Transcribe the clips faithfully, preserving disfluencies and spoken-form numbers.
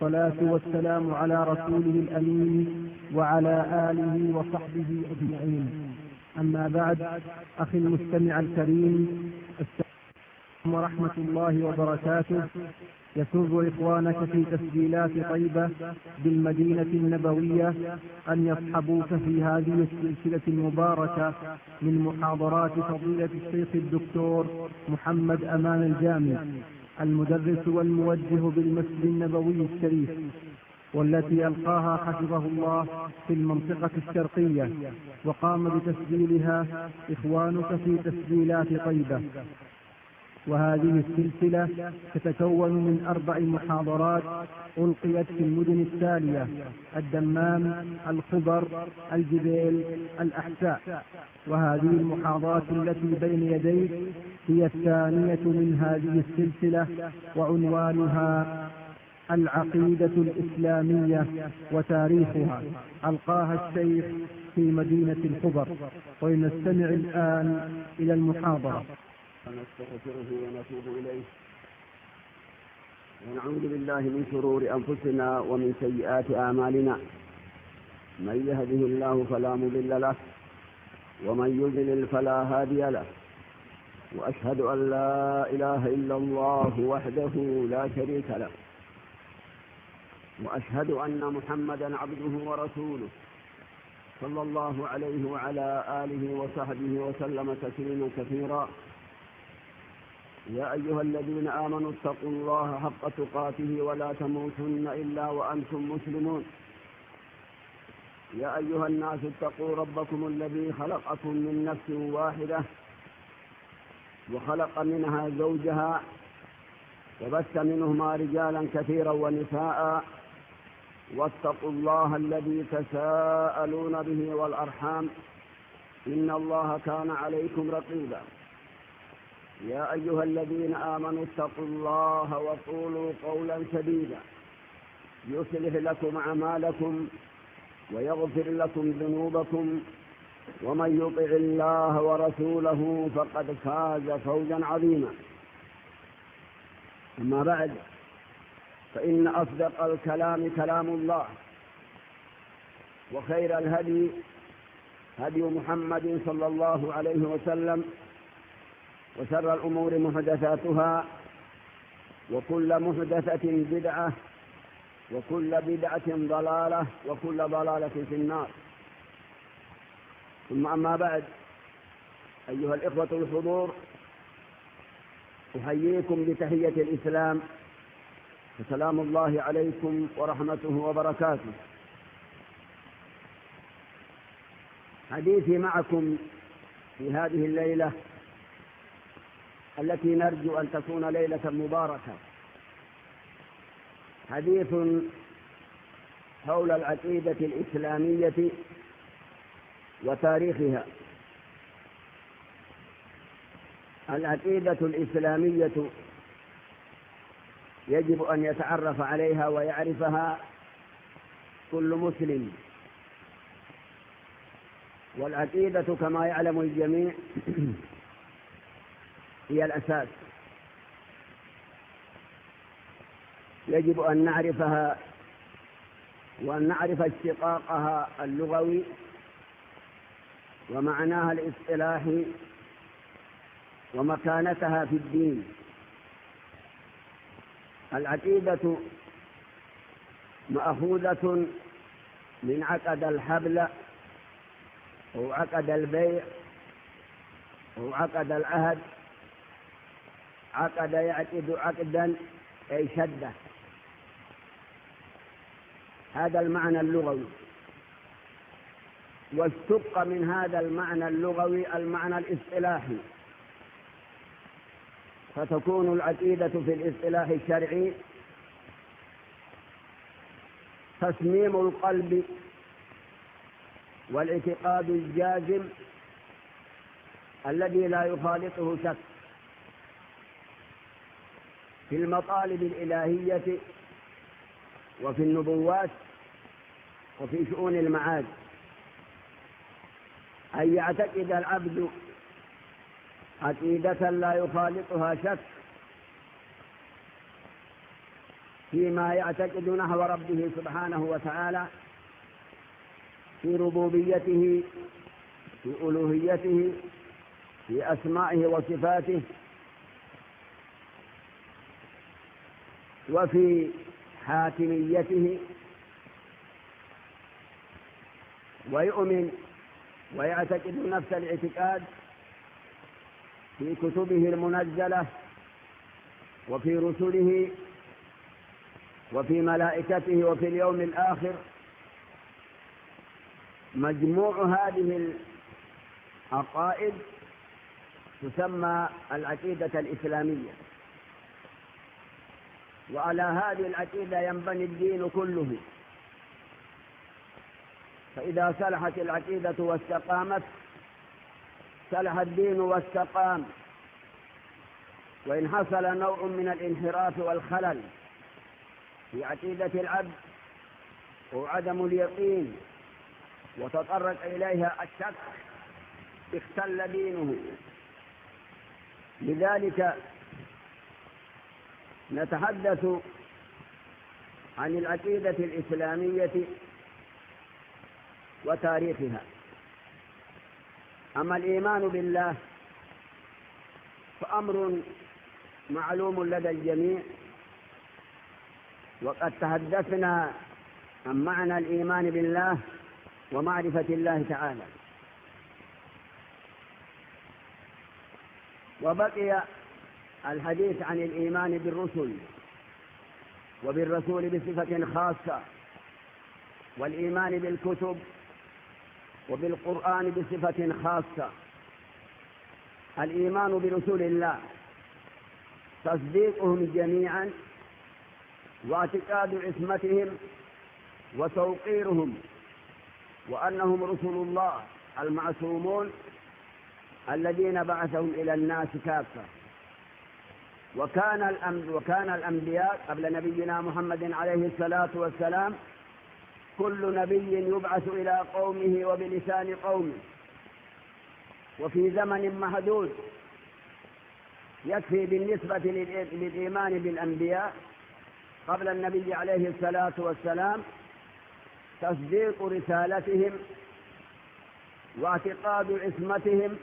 والصلاة والسلام على رسوله الأمين وعلى آله وصحبه أجمعين. أما بعد، أخي المستمع الكريم، السلام عليكم ورحمة الله وبركاته. يسر إخوانك في تسجيلات طيبة بالمدينة النبوية أن يصحبوك في هذه السلسلة المباركة من محاضرات فضيلة الشيخ الدكتور محمد أمان الجامع، المدرس والموجه بالمسجد النبوي الشريف، والتي ألقاها حفظه الله في المنطقة الشرقية، وقام بتسجيلها إخوانك في تسجيلات طيبة. وهذه السلسلة تتكون من أربع محاضرات ألقيت في المدن التالية: الدمام، الخبر، الجبيل، الأحساء. وهذه المحاضرات التي بين يديك هي الثانية من هذه السلسلة، وعنوانها العقيدة الإسلامية وتاريخها، ألقاها الشيخ في مدينة الخبر. ولنستمع الآن إلى المحاضرة. ونستغفره ونتوب إليه ونعوذ بالله من شرور أنفسنا ومن سيئات أعمالنا. من يهده الله فلا مضل له ومن يضلل فلا هادي له، وأشهد أن لا إله إلا الله وحده لا شريك له، وأشهد أن محمدا عبده ورسوله صلى الله عليه وعلى آله وصحبه وسلم تسليما كثيرا. يا أيها الذين آمنوا اتقوا الله حق تقاته ولا تموتن إلا وأنتم مسلمون. يا أيها الناس اتقوا ربكم الذي خلقكم من نفس واحدة وخلق منها زوجها وبث منهما رجالا كثيرا ونساء، واتقوا الله الذي تساءلون به والأرحام إن الله كان عليكم رقيبا. يا أيها الذين آمنوا اتقوا الله وقولوا قولا سديدا يصلح لكم أعمالكم ويغفر لكم ذنوبكم، ومن يطع الله ورسوله فقد فاز فوزا عظيما. أما بعد، فإن أصدق الكلام كلام الله، وخير الهدي هدي محمد صلى الله عليه وسلم، وشر الأمور محدثاتها، وكل محدثة بدعة، وكل بدعة ضلالة، وكل ضلالة في النار. ثم أما بعد، أيها الإخوة الحضور، أحييكم بتحية الإسلام، فسلام الله عليكم ورحمته وبركاته. حديثي معكم في هذه الليلة التي نرجو أن تكون ليلة مباركة حديث حول العقيدة الإسلامية وتاريخها. العقيدة الإسلامية يجب أن يتعرف عليها ويعرفها كل مسلم، والعقيدة كما يعلم الجميع هي الأساس. يجب أن نعرفها وأن نعرف اشتقاقها اللغوي ومعناها الاصطلاحي ومكانتها في الدين. العقيدة مأخوذة من عقد الحبل أو عقد البيع أو عقد العهد. عقد يعقد عقدا أي شدة، هذا المعنى اللغوي. واشتق من هذا المعنى اللغوي المعنى الاصطلاحي، فتكون العقيدة في الاصطلاح الشرعي تصميم القلب والاعتقاد الجازم الذي لا يخالطه شك في المطالب الإلهية وفي النبوات وفي شؤون المعاد. أن يعتقد العبد عقيدة لا يخالطها شك فيما يعتقد نحو ربه سبحانه وتعالى في ربوبيته، في ألوهيته، في أسمائه وصفاته، وفي حاكميته، ويؤمن ويعتقد نفس الاعتقاد في كتبه المنزلة وفي رسله وفي ملائكته وفي اليوم الآخر. مجموع هذه العقائد تسمى العقيدة الإسلامية، وعلى هذه العقيدة ينبني الدين كله. فإذا صلحت العقيدة واستقامت صلح الدين واستقام. وإن حصل نوع من الانحراف والخلل في عقيدة العبد وعدم اليقين وتطرق إليها الشك اختل دينه. لذلك نتحدث عن العقيدة الإسلامية وتاريخها. أما الإيمان بالله فأمر معلوم لدى الجميع، وقد تحدثنا عن معنى الإيمان بالله ومعرفة الله تعالى. وبقي الحديث عن الإيمان بالرسل وبالرسول بصفة خاصة، والإيمان بالكتب وبالقرآن بصفة خاصة. الإيمان برسول الله تصديقهم جميعا واعتقاد عصمتهم وتوقيرهم، وأنهم رسل الله المعصومون الذين بعثهم إلى الناس كافة. وكان وكان الأنبياء قبل نبينا محمد عليه الصلاة والسلام كل نبي يبعث إلى قومه وبلسان قومه وفي زمن محدود. يكفي بالنسبة للإيمان بالأنبياء قبل النبي عليه الصلاة والسلام تصديق رسالتهم واعتقاد عصمتهم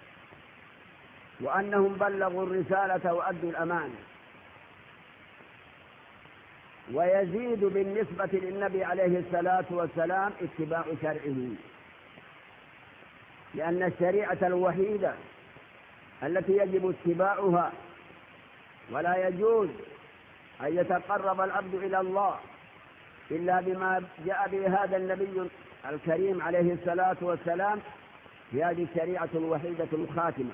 وأنهم بلغوا الرسالة وأدوا الأمانة. ويزيد بالنسبة للنبي عليه الصلاة والسلام اتباع شرعه، لأن الشريعة الوحيدة التي يجب اتباعها، ولا يجوز أن يتقرب العبد إلى الله إلا بما جاء به هذا النبي الكريم عليه الصلاة والسلام، في هذه الشريعة الوحيدة الخاتمة.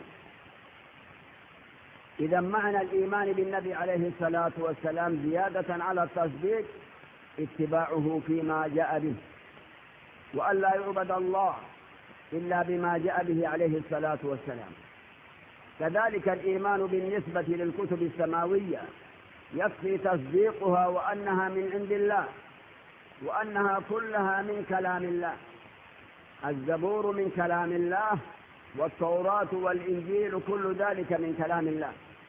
إذا معنى الإيمان بالنبي عليه الصلاة والسلام زيادة على التصديق اتباعه فيما جاء به، وأن لا يعبد الله إلا بما جاء به عليه الصلاة والسلام. كذلك الإيمان بالنسبة للكتب السماوية يكفي تصديقها وأنها من عند الله، وأنها كلها من كلام الله. الزبور من كلام الله، والتوراة والإنجيل كل ذلك من كلام الله.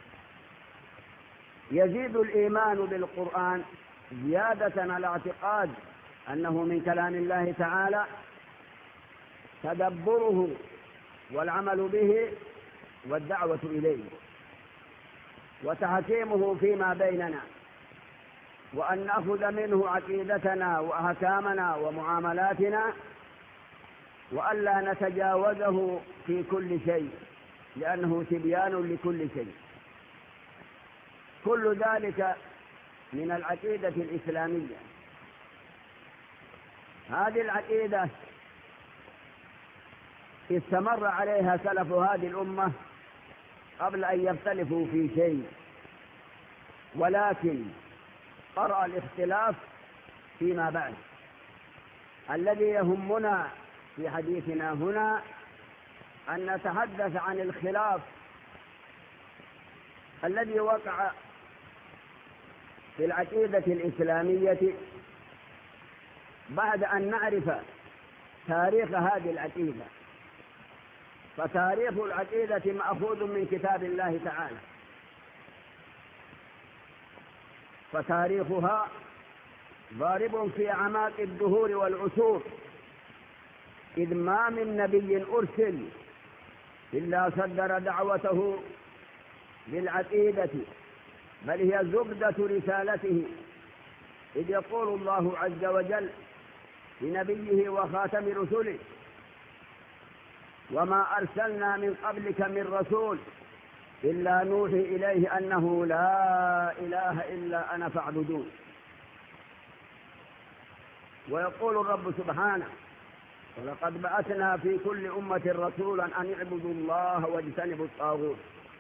يزيد الإيمان بالقرآن زيادة على اعتقاد أنه من كلام الله تعالى، تدبره والعمل به والدعوة إليه وتحكيمه فيما بيننا، وأن نأخذ منه عقيدتنا وأحكامنا ومعاملاتنا، وألا نتجاوزه في كل شيء لأنه تبيان لكل شيء. كل ذلك من العقيدة الإسلامية. هذه العقيدة استمر عليها سلف هذه الأمة قبل أن يختلفوا في شيء، ولكن قرأ الاختلاف فيما بعد. الذي يهمنا في حديثنا هنا أن نتحدث عن الخلاف الذي وقع في العقيدة الإسلامية بعد أن نعرف تاريخ هذه العقيدة. فتاريخ العقيدة مأخوذ من كتاب الله تعالى، فتاريخها ضارب في أعماق الدهور والعصور، إذ ما من نبي أرسل إلا صدر دعوته بالعقيدة، بل هي زبدة رسالته، إذ يقول الله عز وجل لنبيه وخاتم رسله: وما أرسلنا من قبلك من رسول إلا نوحي إليه أنه لا إله إلا أنا فاعبدون. ويقول الرب سبحانه: ولقد بعثنا في كل أمة رسولا أن اعبدوا الله واجتنبوا الطاغوت.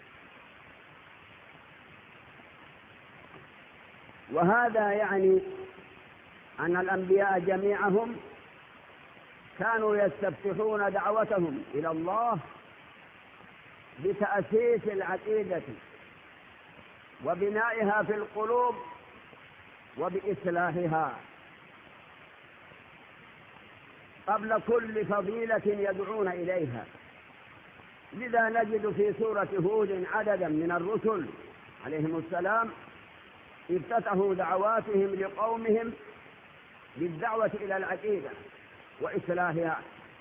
وهذا يعني أن الأنبياء جميعهم كانوا يستفتحون دعوتهم إلى الله بتأسيس العقيدة وبنائها في القلوب وبإصلاحها قبل كل فضيلة يدعون إليها. لذا نجد في سورة هود عددا من الرسل عليهم السلام افتتحوا دعواتهم لقومهم بالدعوة إلى العقيدة وإصلاحها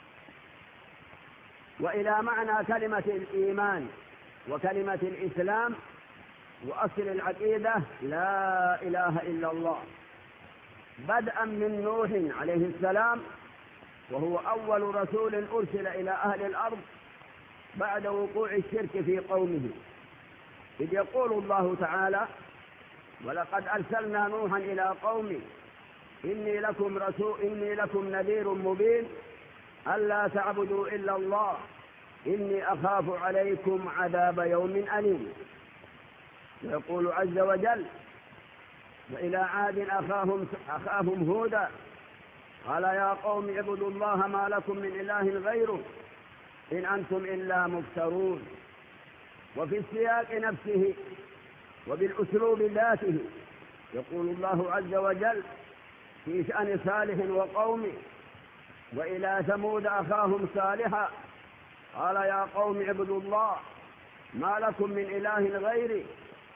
وإلى معنى كلمة الإيمان وكلمة الإسلام وأصل العقيدة لا إله إلا الله، بدءا من نوح عليه السلام وهو أول رسول أرسل إلى أهل الأرض بعد وقوع الشرك في قومه، إذ يقول الله تعالى: ولقد أرسلنا نوحا إلى قومه إني لكم رسول إني لكم نذير مبين ألا تعبدوا إلا الله إني أخاف عليكم عذاب يوم أليم. ويقول عز وجل: وإلى عاد أخاهم, أخاهم هودا قال يا قوم اعبدوا الله ما لكم من إله غيره إن أنتم إلا مفترون. وفي السياق نفسه وبالأسلوب ذاته يقول الله عز وجل في شأن صالح وقومه: وإلى ثمود أخاهم صالحا قال يا قوم اعبدوا الله ما لكم من إله غيري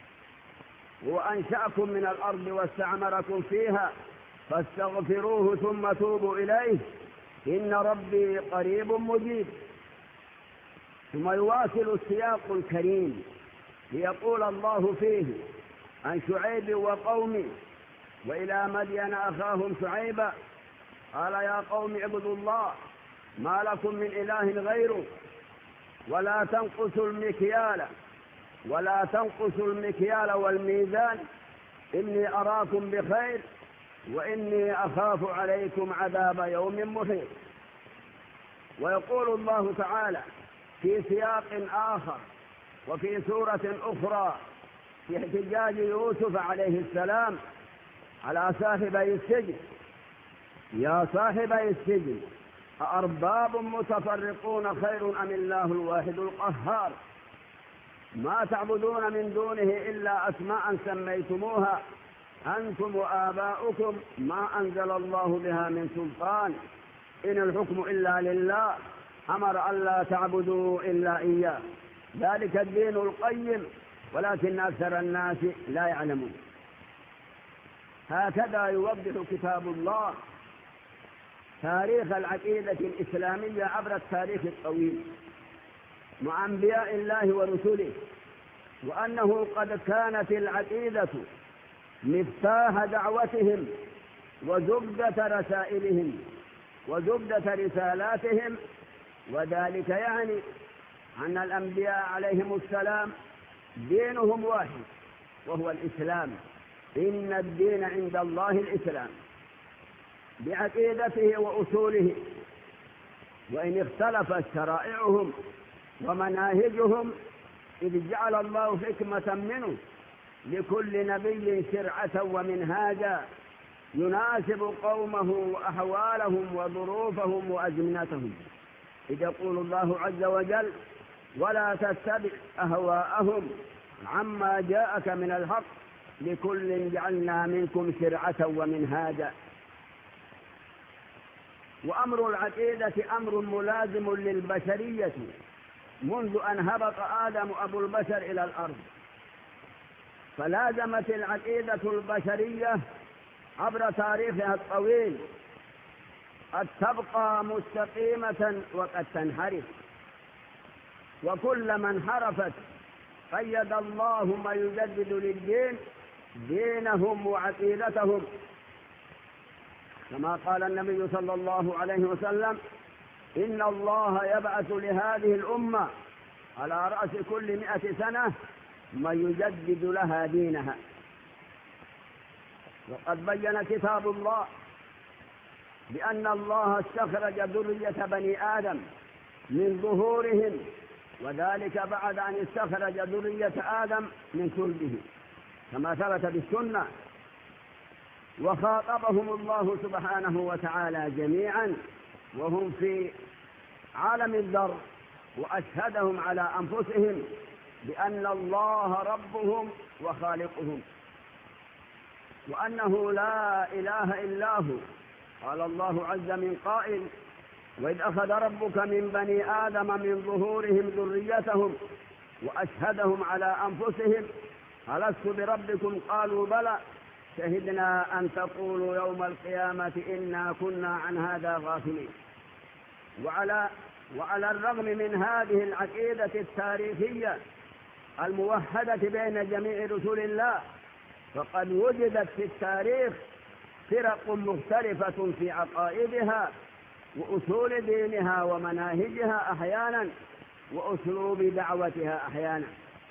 وأنشأكم من الأرض واستعمركم فيها فاستغفروه ثم توبوا إليه إن ربي قريب مجيب. ثم يواصل السياق الكريم ليقول الله فيه عن شعيب وقومه: وإلى مدين أخاهم شعيبا قال يا قوم اعبدوا الله ما لكم من إله غيره ولا تنقصوا المكيال ولا تنقصوا المكيال والميزان إني أراكم بخير وإني أخاف عليكم عذاب يوم محيط. ويقول الله تعالى في سياق آخر وفي سورة أخرى في احتجاج يوسف عليه السلام على صاحبي السجن: يا صاحبي السجن أأرباب متفرقون خير أم الله الواحد القهار ما تعبدون من دونه إلا أسماء سميتموها أنتم وآباؤكم ما أنزل الله بها من سلطان إن الحكم إلا لله أمر ألا تعبدوا إلا إياه ذلك الدين القيم ولكن أكثر الناس لا يعلمون. هكذا يوضح كتاب الله تاريخ العقيدة الإسلامية عبر التاريخ الطويل مع أنبياء الله ورسله، وأنه قد كانت العقيدة مفتاح دعوتهم وزبدة رسائلهم وزبدة رسالاتهم، وذلك يعني أن الأنبياء عليهم السلام دينهم واحد وهو الإسلام، إن الدين عند الله الإسلام بعقيدته وأصوله، وإن اختلفت شرائعهم ومناهجهم إذ جعل الله حكمة منه لكل نبي شرعة ومنهاجا يناسب قومه وأحوالهم وظروفهم وأزمنتهم، إذ يقول الله عز وجل: ولا تتبع أهواءهم عما جاءك من الحق لكل جعلنا منكم شرعة ومنهاجا. وأمر العقيدة أمر ملازم للبشرية منذ أن هبط آدم أبو البشر إلى الأرض، فلازمت العقيدة البشرية عبر تاريخها الطويل قد تبقى مستقيمة وقد تنحرف، وكلما انحرفت قيد الله ما يجدد للدين دينهم وعقيدتهم، كما قال النبي صلى الله عليه وسلم: إن الله يبعث لهذه الأمة على رأس كل مئة سنة من يجدد لها دينها. وقد بين كتاب الله بأن الله استخرج ذرية بني آدم من ظهورهم، وذلك بعد أن استخرج ذرية آدم من صلبه كما ثبت بالسنة. وخاطبهم الله سبحانه وتعالى جميعا وهم في عالم الذر، وأشهدهم على أنفسهم بأن الله ربهم وخالقهم، وأنه لا إله إلا هو. قال الله عز من قائل: وإذ أخذ ربك من بني آدم من ظهورهم ذريتهم وأشهدهم على أنفسهم ألست بربكم قالوا بلى شهدنا أن تقولوا يوم القيامة إنا كنا عن هذا غافلين. وعلى, وعلى الرغم من هذه العقيدة التاريخية الموحدة بين جميع رسل الله، فقد وجدت في التاريخ فرق مختلفة في عقائدها وأصول دينها ومناهجها أحيانا وأسلوب دعوتها أحيانا.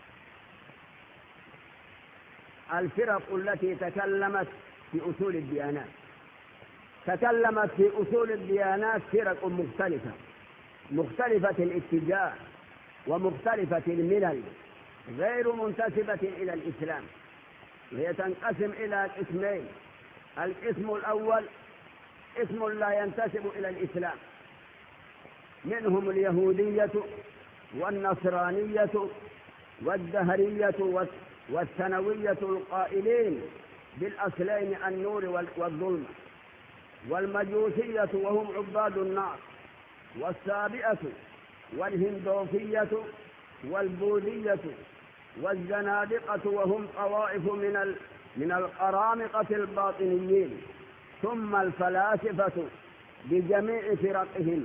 الفرق التي تكلمت في أصول الديانات تكلمت في أصول الديانات فرق مختلفة مختلفة الاتجاه ومختلفة الملل غير منتسبة إلى الإسلام، وهي تنقسم إلى قسمين: القسم الأول اسم لا ينتسب إلى الإسلام، منهم اليهودية والنصرانية والدهرية والثانوية القائلين بالأصلين النور والظلم، والمجوسية وهم عباد النار، والسابئة والهندوفية والبوذية، والزنادقة وهم طوائف من من القرامقة الباطنيين، ثم الفلاسفة بجميع فرقهم.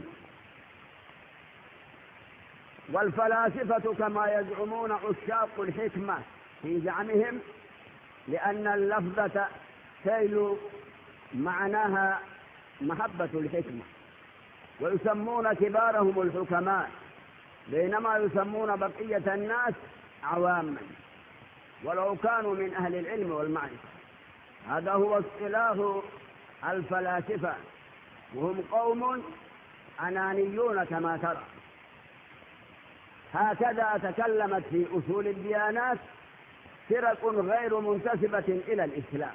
والفلاسفة كما يزعمون عشاق الحكمة في زعمهم، لأن اللفظة تيل معناها محبة الحكمة، ويسمون كبارهم الحكماء، بينما يسمون بقية الناس عواما ولو كانوا من أهل العلم والمعرفة. هذا هو اصطلاح الفلاسفة، وهم قوم أنانيون كما ترى. هكذا تكلمت في أصول الديانات فرق غير منتسبة إلى الإسلام.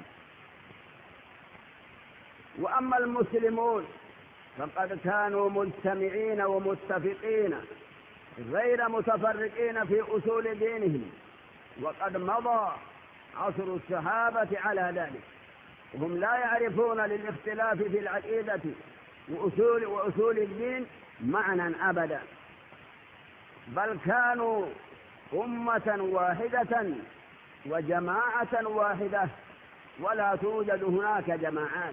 وأما المسلمون فقد كانوا مجتمعين ومتفقين غير متفرقين في أصول دينهم، وقد مضى عصر الصحابة على ذلك، وهم لا يعرفون للاختلاف في العقيدة وأصول, وأصول الدين معنى أبدا، بل كانوا أمة واحدة وجماعة واحدة، ولا توجد هناك جماعات.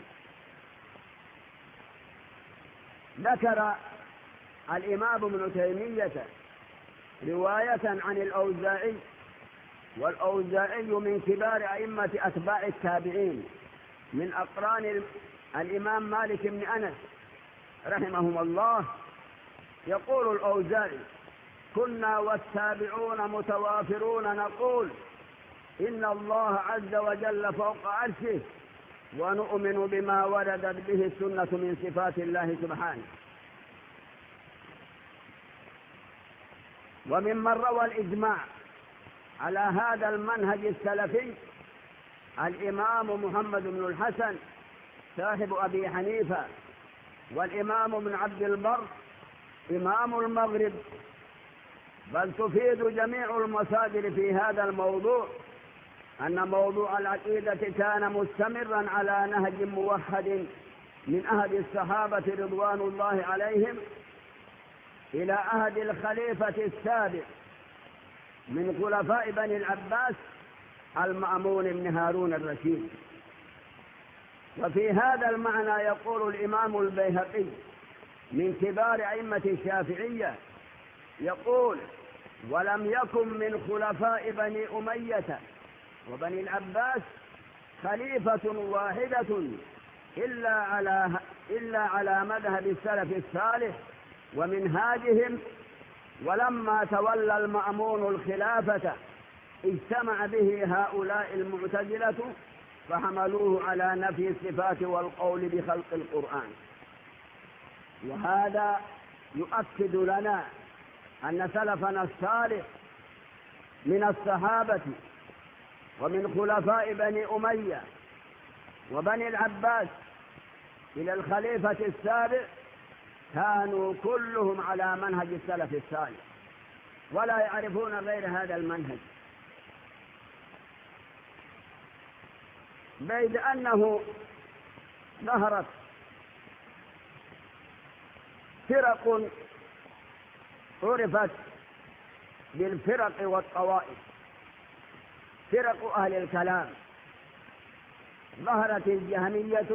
ذكر الإمام ابن تيمية رواية عن الأوزاعي، والأوزاعي من كبار أئمة أتباع التابعين من أقران الإمام مالك بن أنس رحمهم الله. يقول الأوزاعي: كنا والتابعون متوافرون نقول إن الله عز وجل فوق عرشه، ونؤمن بما وردت به السنة من صفات الله سبحانه. وممن روى الإجماع على هذا المنهج السلفي الإمام محمد بن الحسن صاحب أبي حنيفة، والإمام ابن عبد البر إمام المغرب. بل تفيد جميع المصادر في هذا الموضوع أن موضوع العقيدة كان مستمرا على نهج موحد من عهد الصحابة رضوان الله عليهم إلى عهد الخليفة السابق من خلفاء بني العباس المأمون بن هارون الرشيد. وفي هذا المعنى يقول الإمام البيهقي من كبار أئمة الشافعية يقول: ولم يكن من خلفاء بني أمية وبني العباس خليفة واحدة إلا على إلا على مذهب السلف الصالح ومنهاجهم، ولما تولى المأمون الخلافة اجتمع به هؤلاء المعتزلة فحملوه على نفي الصفات والقول بخلق القرآن. وهذا يؤكد لنا أن سلفنا الصالح من الصحابة ومن خلفاء بني أمية وبني العباس إلى الخليفة السابع كانوا كلهم على منهج السلف الصالح ولا يعرفون غير هذا المنهج، بيد أنه ظهرت فرق عرفت بالفرق والطوائف، فرق أهل الكلام، ظهرت الجهمية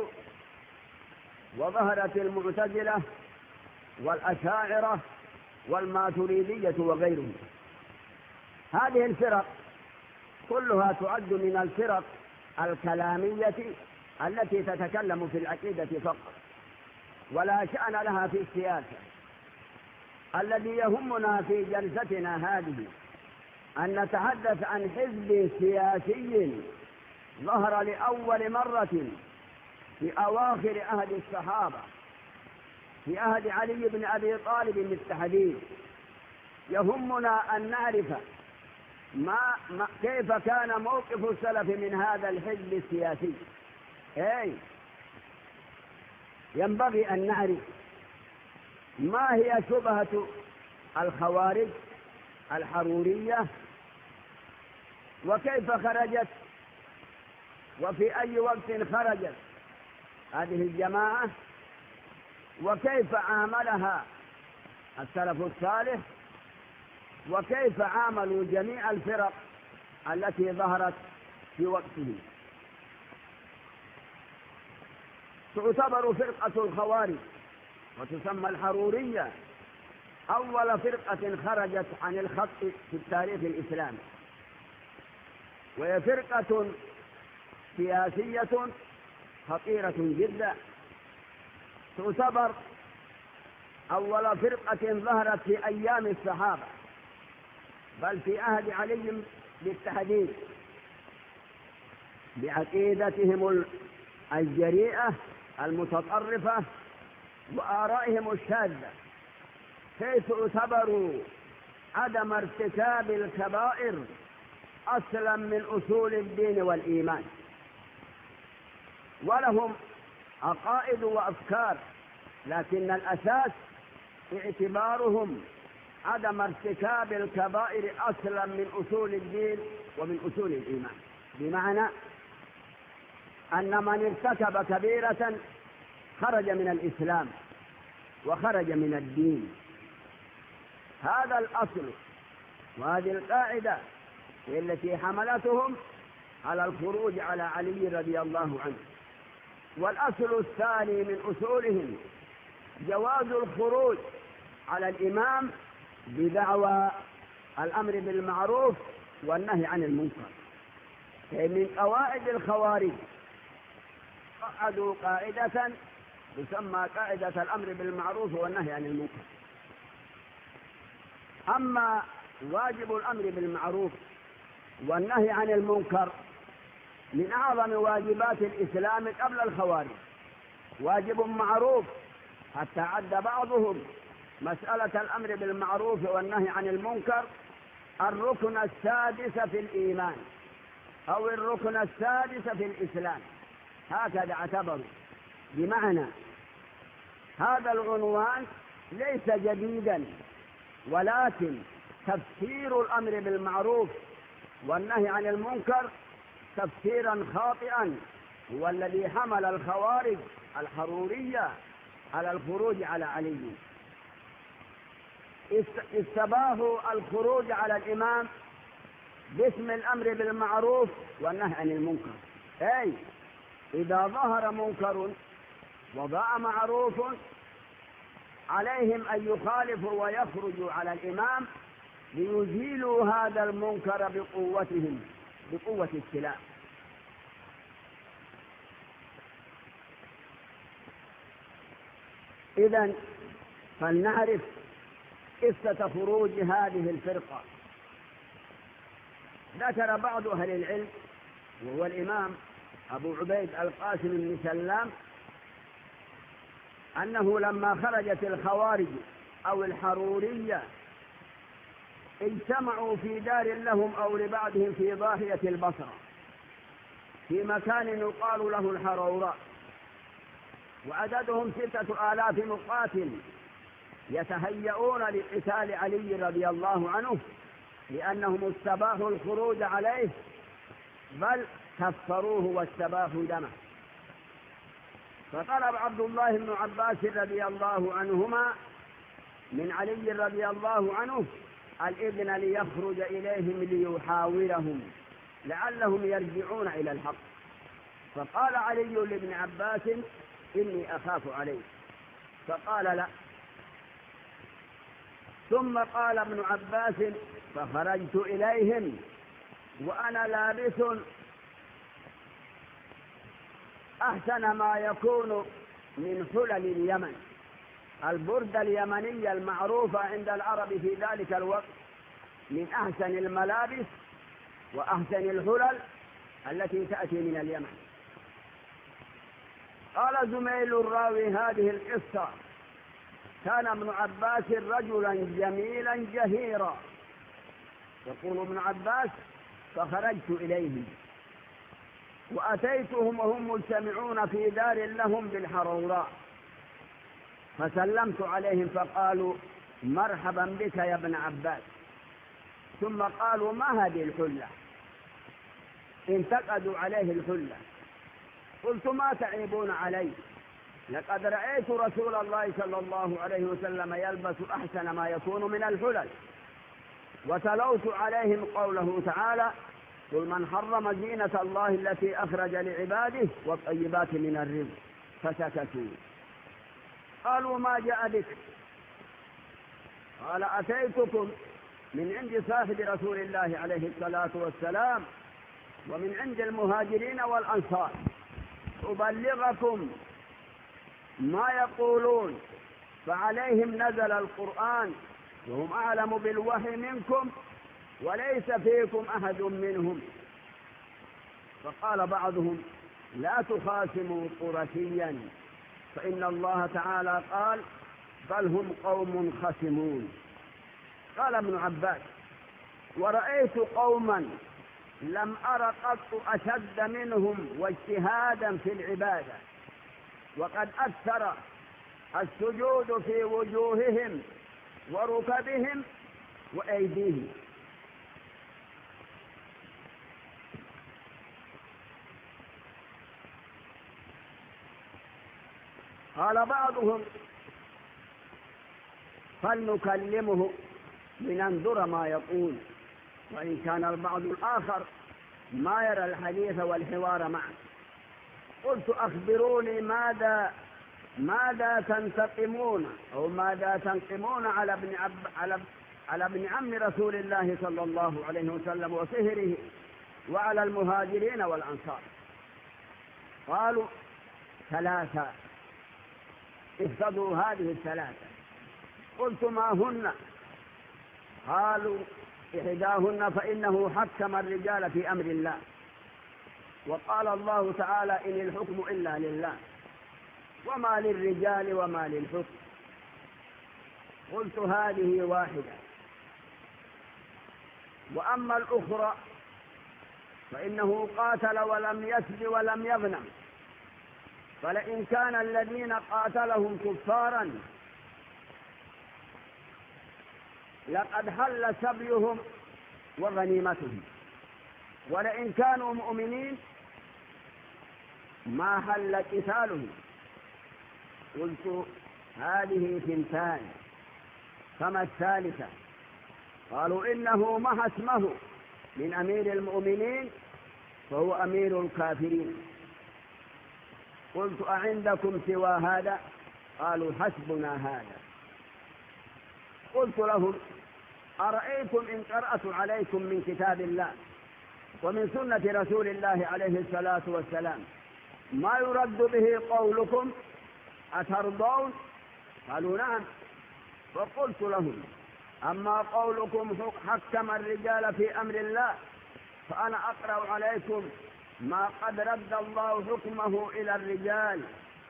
وظهرت المعتزلة والأشاعرة والماتريدية وغيرهم. هذه الفرق كلها تعد من الفرق الكلامية التي تتكلم في العقيدة فقط ولا شأن لها في السياسة. الذي يهمنا في جلستنا هذه أن نتحدث عن حزب سياسي ظهر لأول مرة في أواخر عهد الصحابة، في عهد علي بن أبي طالب بالتحديد. يهمنا أن نعرف ما ما كيف كان موقف السلف من هذا الحزب السياسي. أي ينبغي أن نعرف ما هي شبهة الخوارج الحرورية، وكيف خرجت، وفي أي وقت خرجت هذه الجماعة، وكيف عاملها السلف الصالح، وكيف عاملوا جميع الفرق التي ظهرت في وقته. تعتبر فرقة الخوارج وتسمى الحرورية أول فرقة خرجت عن الخط في التاريخ الإسلامي، وهي فرقة سياسية خطيرة جدا. تعتبر أول فرقة ظهرت في أيام الصحابة، بل في عهد علي بالتحديد، بعقيدتهم الجريئة المتطرفة وآرائهم الشاذة، كيف اعتبروا عدم ارتكاب الكبائر أصلا من أصول الدين والإيمان، ولهم عقائد وأفكار، لكن الأساس اعتبارهم عدم ارتكاب الكبائر أصلا من أصول الدين ومن أصول الإيمان، بمعنى أن من ارتكب كبيرة خرج من الإسلام وخرج من الدين. هذا الأصل وهذه القاعدة هي التي حملتهم على الخروج على علي رضي الله عنه. والأصل الثاني من أصولهم جواز الخروج على الإمام بدعوى الأمر بالمعروف والنهي عن المنكر. من قواعد الخوارج قعدوا قاعدة تسمى قاعدة الأمر بالمعروف والنهي عن المنكر. أما واجب الأمر بالمعروف والنهي عن المنكر من أعظم واجبات الإسلام قبل الخوارج، واجب معروف، حتى عد بعضهم مسألة الأمر بالمعروف والنهي عن المنكر الركن السادس في الإيمان أو الركن السادس في الإسلام، هكذا اعتبروا. بمعنى هذا العنوان ليس جديدا، ولكن تفسير الأمر بالمعروف والنهي عن المنكر تفسيرا خاطئا هو الذي حمل الخوارج الحرورية على الخروج على علي. استباحوا الخروج على الإمام باسم الأمر بالمعروف والنهي عن المنكر. أي إذا ظهر منكر وضاع معروف عليهم أن يخالفوا ويخرجوا على الإمام ليزيلوا هذا المنكر بقوتهم، بقوة السلاح. إذن فلنعرف قصة خروج هذه الفرقة. ذكر بعض أهل العلم وهو الإمام أبو عبيد القاسم بن سلام أنه لما خرجت الخوارج أو الحرورية اجتمعوا في دار لهم أو لبعضهم في ضاحية البصرة في مكان يقال له الحروراء، وعددهم ستة آلاف مقاتل يتهيئون لقتال علي رضي الله عنه، لأنهم استباحوا الخروج عليه بل كفروه واستباحوا دمه. فطلب عبد الله بن عباس رضي الله عنهما من علي رضي الله عنه الإذن ليخرج إليهم ليحاورهم لعلهم يرجعون إلى الحق. فقال علي لابن عباس: إني أخاف عليك. فقال: لا. ثم قال ابن عباس: فخرجت إليهم وأنا لابس أحسن ما يكون من حلل اليمن، البردة اليمنية المعروفة عند العرب في ذلك الوقت، من أحسن الملابس وأحسن الحلل التي تأتي من اليمن. قال زميل الراوي هذه القصة: كان ابن عباس رجلا جميلا جهيرا. يقول ابن عباس: فخرجت إليهم وأتيتهم وهم مجتمعون في دار لهم بالحروراء، فسلمت عليهم فقالوا: مرحبا بك يا ابن عباس. ثم قالوا: ما هذه الحلة؟ انتقدوا عليه الحلة. قلت: ما تعيبون علي؟ لقد رأيت رسول الله صلى الله عليه وسلم يلبس أحسن ما يكون من الحلل. وتلوت عليهم قوله تعالى: قل من حرم زينة الله التي أخرج لعباده والطيبات من الرزق. فسكتوا. قالوا: ما جاء بك؟ قال: أتيتكم من عند صاحب رسول الله عليه الصلاة والسلام ومن عند المهاجرين والأنصار أبلغكم ما يقولون، فعليهم نزل القرآن وهم أعلم بالوحي منكم وليس فيكم أحد منهم. فقال بعضهم: لا تخاصموا قرشيا فإن الله تعالى قال: بل هم قوم خصمون. قال ابن عباس: ورأيت قوما لم أر قط أشد منهم واجتهادا في العبادة، وقد أكثر السجود في وجوههم وركبهم وأيديهم. قال بعضهم: فلنكلمه لننظر ما يقول. وإن كان البعض الآخر ما يرى الحديث والحوار معه. قلت: أخبروني ماذا ماذا تنتقمون أو ماذا تنقمون على ابن عب على على ابن عم رسول الله صلى الله عليه وسلم وسهره وعلى المهاجرين والأنصار؟ قالوا: ثلاثة. احفظوا هذه الثلاثة. قلت: ما هن؟ قالوا: إحداهن فإنه حكم الرجال في أمر الله، وقال الله تعالى: إن الحكم إلا لله، وما للرجال وما للحكم. قلت: هذه واحدة. وأما الأخرى فإنه قاتل ولم يسب ولم يغنم، فلئن كان الذين قاتلهم كفارا لقد حل سبيهم وغنيمتهم، ولئن كانوا مؤمنين ما حل قتالهم. قلت: هذه ثنتان، فما الثالثة؟ قالوا: إنه محى اسمه من أمير المؤمنين فهو أمير الكافرين. قلت أعندكم سوى هذا؟ قالوا حسبنا هذا. قلت لهم أرأيتم إن قرأت عليكم من كتاب الله ومن سنة رسول الله عليه الصلاة والسلام ما يرد به قولكم أترضون؟ قالوا نعم. فقلت لهم أما قولكم حكم الرجال في أمر الله فأنا أقرأ عليكم ما قد رد الله حكمه إلى الرجال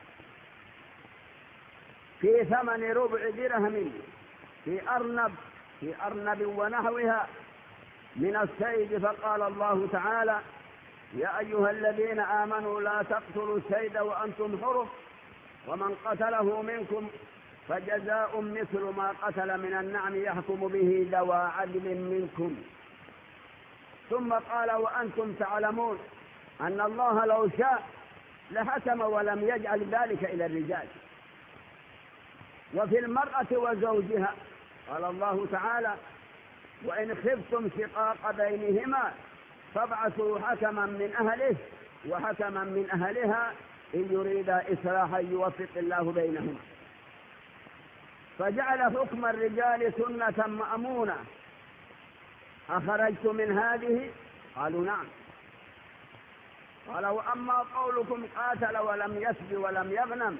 في ثمن ربع درهم في أرنب في أرنب ونحوها من الصيد. فقال الله تعالى يا أيها الذين آمنوا لا تقتلوا الصيد وأنتم حرم ومن قتله منكم فجزاء مثل ما قتل من النعم يحكم به ذوى عدل منكم. ثم قال وأنتم تعلمون أن الله لو شاء لحكم ولم يجعل ذلك إلى الرجال. وفي المرأة وزوجها قال الله تعالى وإن خفتم شقاق بينهما فابعثوا حكما من أهله وحكما من أهلها إن يريدا إصلاحا يوفق الله بينهما. فجعل حكم الرجال سنة مأمونة. أخرجت من هذه؟ قالوا نعم. قال وأما قولكم قاتل ولم يسب ولم يغنم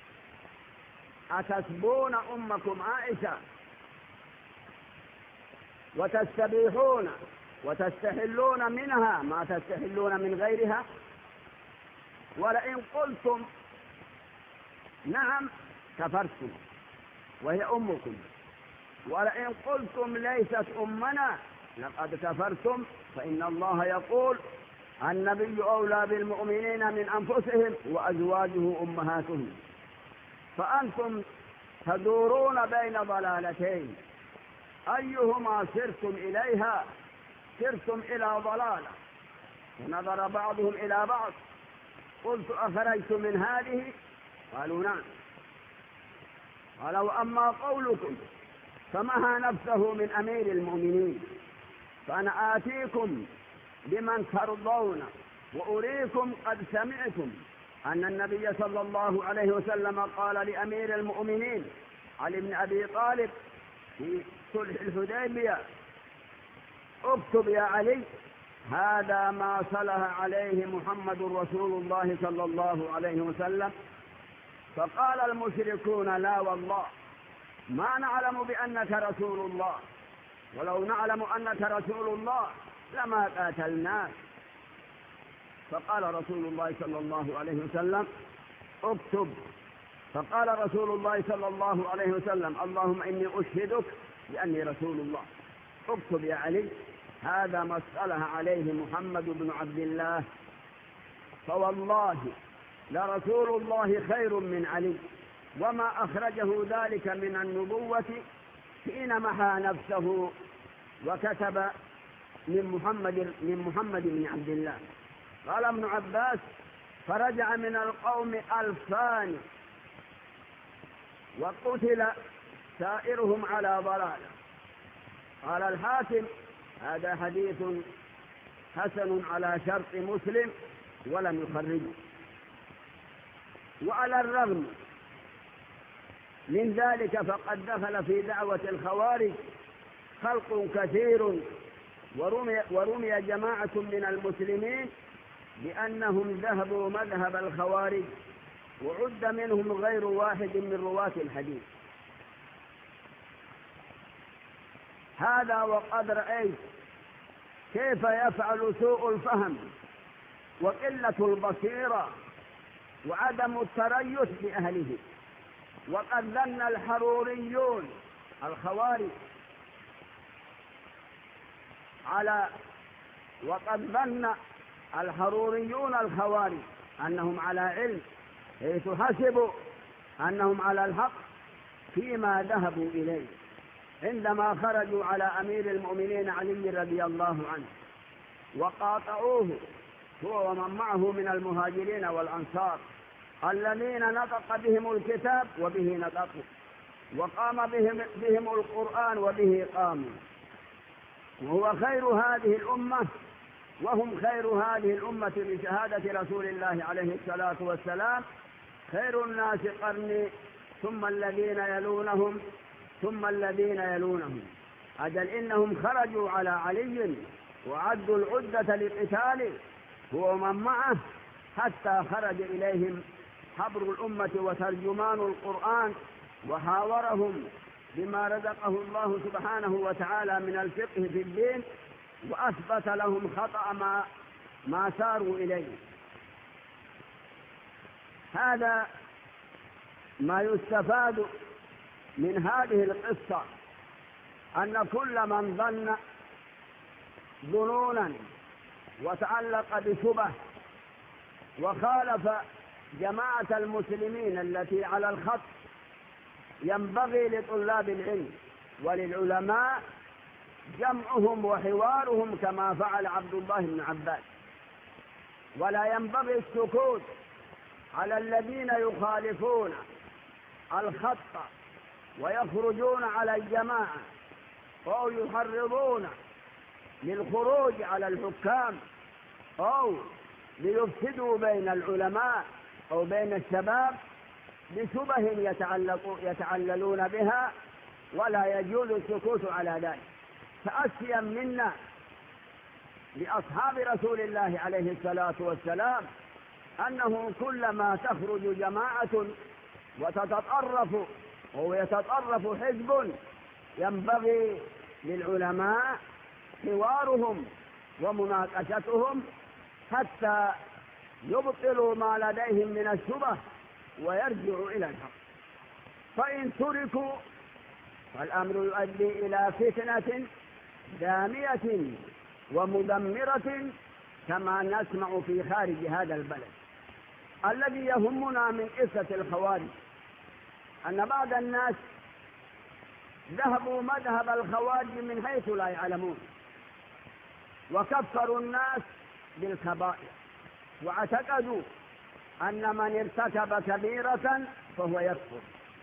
أتسبون أمكم عائشة وتستبيحون وتستحلون منها ما تستحلون من غيرها؟ ولئن قلتم نعم كفرتم وهي أمكم، ولئن قلتم ليست أمنا لقد كفرتم، فإن الله يقول النبي أولى بالمؤمنين من أنفسهم وأزواجه أمهاتهم. فأنتم تدورون بين ضلالتين أيهما سرتم إليها؟ سرتم إلى ضلالة. ونظر بعضهم إلى بعض. قلت أخرجت من هذه؟ قالوا نعم. قال وأما قولكم فمها نفسه من أمير المؤمنين فأنا آتيكم بمن ترضون وأريكم قد سمعتم أن النبي صلى الله عليه وسلم قال لأمير المؤمنين علي بن أبي طالب في صلح الحديبية اكتب يا علي هذا ما صلح عليه محمد رسول الله صلى الله عليه وسلم. فقال المشركون لا والله ما نعلم بأنك رسول الله، ولو نعلم أنك رسول الله لما قاتلناك. فقال رسول الله صلى الله عليه وسلم اكتب. فقال رسول الله صلى الله عليه وسلم اللهم إني أشهدك بأني رسول الله، اكتب يا علي هذا ما صلح عليه محمد بن عبد الله. فوالله لرسول الله خير من علي، وما أخرجه ذلك من النبوة حين محى نفسه وكتب من محمد من محمد بن عبد الله. قال ابن عباس فرجع من القوم ألفان وقتل سائرهم على ضلاله. قال الحاكم هذا حديث حسن على شرط مسلم ولم يخرجه. وعلى الرغم من ذلك فقد دخل في دعوة الخوارج خلق كثير، ورمي, ورمي جماعة من المسلمين بأنهم ذهبوا مذهب الخوارج، وعد منهم غير واحد من رواة الحديث. هذا وقد رأيت كيف يفعل سوء الفهم وقلة البصيرة وعدم التريث بأهله. وقد ظن الحروريون الخوارج على وقد ظن الحروريون الخوارج أنهم على علم، حيث حسبوا أنهم على الحق فيما ذهبوا إليه عندما خرجوا على أمير المؤمنين علي رضي الله عنه وقاطعوه هو ومن معه من المهاجرين والأنصار الذين نطق بهم الكتاب وبه نطقوا، وقام بهم, بهم القرآن وبه قاموا. وهو خير هذه الأمة، وهم خير هذه الأمة بشهادة رسول الله عليه الصلاة والسلام: خير الناس قرني ثم الذين يلونهم ثم الذين يلونهم. أجل إنهم خرجوا على علي وعدوا العدة للقتال هو ومن معه، حتى خرج إليهم حبر الأمة وترجمان القرآن وحاورهم بما رزقه الله سبحانه وتعالى من الفقه في الدين، وأثبت لهم خطأ ما, ما ساروا إليه. هذا ما يستفاد من هذه القصة، أن كل من ظن ظنونا وتعلق بشبه وخالف جماعة المسلمين التي على الخط، ينبغي لطلاب العلم وللعلماء جمعهم وحوارهم كما فعل عبد الله بن عباس، ولا ينبغي السكوت على الذين يخالفون الخط ويخرجون على الجماعة أو يحرضون للخروج على الحكام أو ليفسدوا بين العلماء أو بين الشباب بشبه يتعلق يتعللون بها، ولا يجوز السكوت على ذلك تأسيا منا لأصحاب رسول الله عليه الصلاة والسلام، أنه كلما تخرج جماعة وتتطرف أو يتطرف حزب ينبغي للعلماء حوارهم ومناقشتهم حتى يبطلوا ما لديهم من الشبه ويرجعوا إلى الحق. فإن تركوا فالأمر يؤدي إلى فتنة دامية ومدمرة كما نسمع في خارج هذا البلد. الذي يهمنا من قصة الخوارج أن بعض الناس ذهبوا مذهب الخوارج من حيث لا يعلمون، وكفروا الناس بالكبائر، واعتقدوا أن من ارتكب كبيرة فهو يكفر.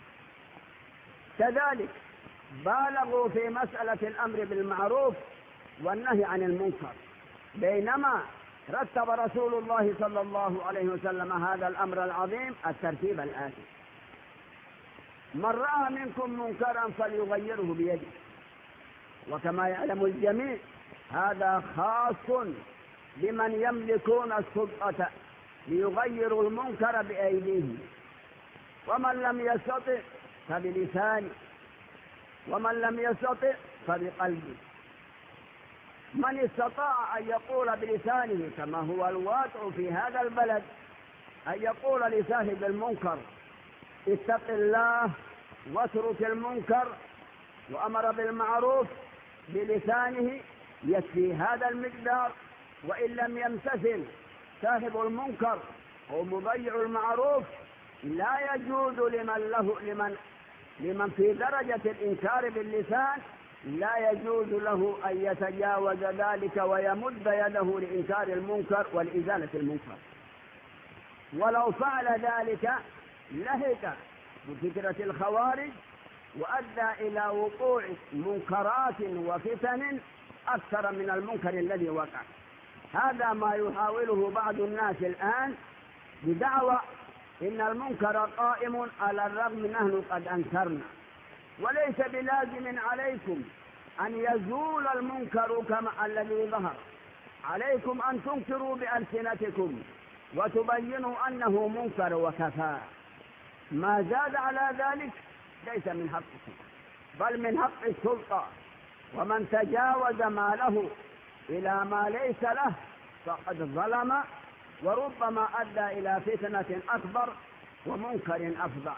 كذلك بالغوا في مسألة الأمر بالمعروف والنهي عن المنكر، بينما رتب رسول الله صلى الله عليه وسلم هذا الأمر العظيم الترتيب الآتي: من رأى منكم منكرا فليغيره بيده. وكما يعلم الجميع هذا خاص بمن يملكون السلطة ليغيروا المنكر بأيديهم، ومن لم يستطع فبلسانه، ومن لم يستطع فبقلبه. من استطاع أن يقول بلسانه كما هو الواقع في هذا البلد، أن يقول لصاحب المنكر اتق الله واترك المنكر وأمر بالمعروف بلسانه، يكفي هذا المقدار. وإن لم يمتثل صاحب المنكر أو مضيع المعروف، لا يجوز لمن له لمن لمن في درجة الإنكار باللسان لا يجوز له أن يتجاوز ذلك ويمد يده لإنكار المنكر ولإزالة المنكر. ولو فعل ذلك لهك بفكرة الخوارج وأدى إلى وقوع منكرات وفتن أكثر من المنكر الذي وقع. هذا ما يحاوله بعض الناس الآن بدعوى إن المنكر قائم على الرغم نحن قد أنكرنا. وليس بلازم عليكم أن يزول المنكر كما الذي ظهر، عليكم أن تنكروا بألسنتكم وتبينوا أنه منكر وكفى. ما زاد على ذلك ليس من حقكم، بل من حق السلطة، ومن تجاوز ما له إلى ما ليس له فقد ظلم، وربما أدى إلى فتنة أكبر ومنكر أفظع.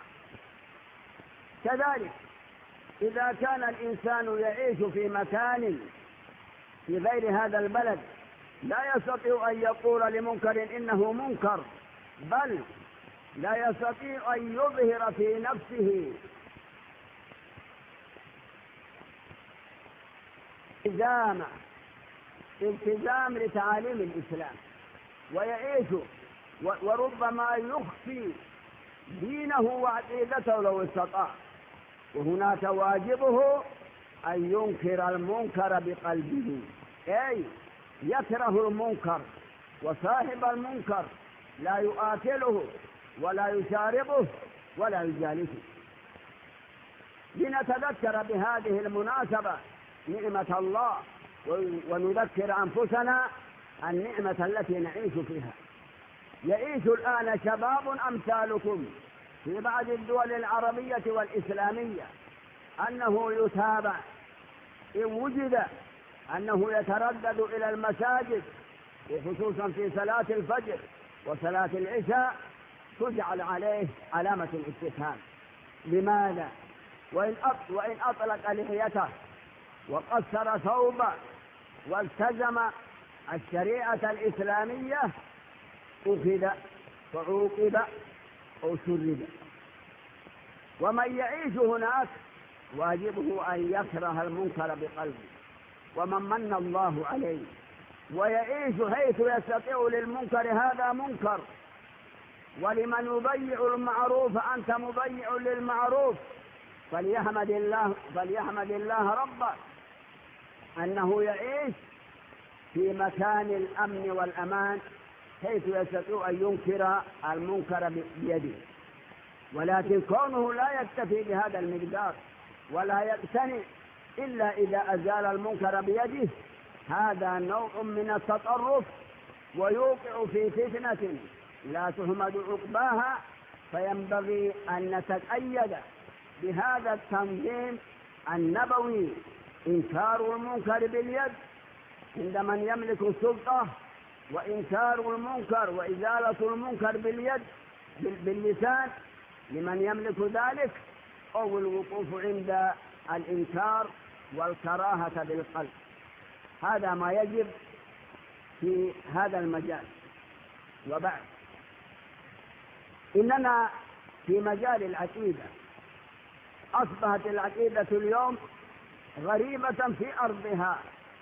كذلك إذا كان الإنسان يعيش في مكان في غير هذا البلد لا يستطيع أن يقول لمنكر إنه منكر، بل لا يستطيع أن يظهر في نفسه التزام التزام لتعاليم الإسلام ويعيش، وربما يخفي دينه وعقيدته لو استطاع. وهناك واجبه أن ينكر المنكر بقلبه، أي يكره المنكر، وصاحب المنكر لا يؤكله ولا يشاربه ولا يجالسه. لنتذكر بهذه المناسبة نعمة الله، ونذكر أنفسنا النعمة التي نعيش فيها. يعيش الآن شباب أمثالكم في بعض الدول العربية والإسلامية أنه يتابع إن وجد أنه يتردد إلى المساجد، وخصوصا في صلاة الفجر وصلاة العشاء، تجعل عليه علامة الاستفهام. لماذا؟ وإن وإن أطلق لحيته وقصر ثوبه والتزم الشريعة الإسلامية أخذ فعوقب أو شرد. ومن يعيش هناك واجبه أن يكره المنكر بقلبه. ومن من الله عليه ويعيش حيث يستطيع للمنكر هذا منكر، ولمن يضيع المعروف أنت مضيع للمعروف، فليحمد الله فليحمد الله ربه أنه يعيش في مكان الأمن والأمان حيث يستطيع أن ينكر المنكر بيده. ولكن كونه لا يكتفي بهذا المقدار ولا يقتنع إلا إذا أزال المنكر بيده، هذا نوع من التطرف، ويوقع في فتنة لا تحمد عقباها. فينبغي أن نتقيد بهذا التنظيم النبوي، إنكار المنكر باليد عند من يملك السلطة، وإنكار المنكر وإزالة المنكر باليد باللسان لمن يملك ذلك، أو الوقوف عند الإنكار والكراهة بالقلب. هذا ما يجب في هذا المجال. وبعد، إننا في مجال العقيدة أصبحت العقيدة اليوم غريبة في أرضها.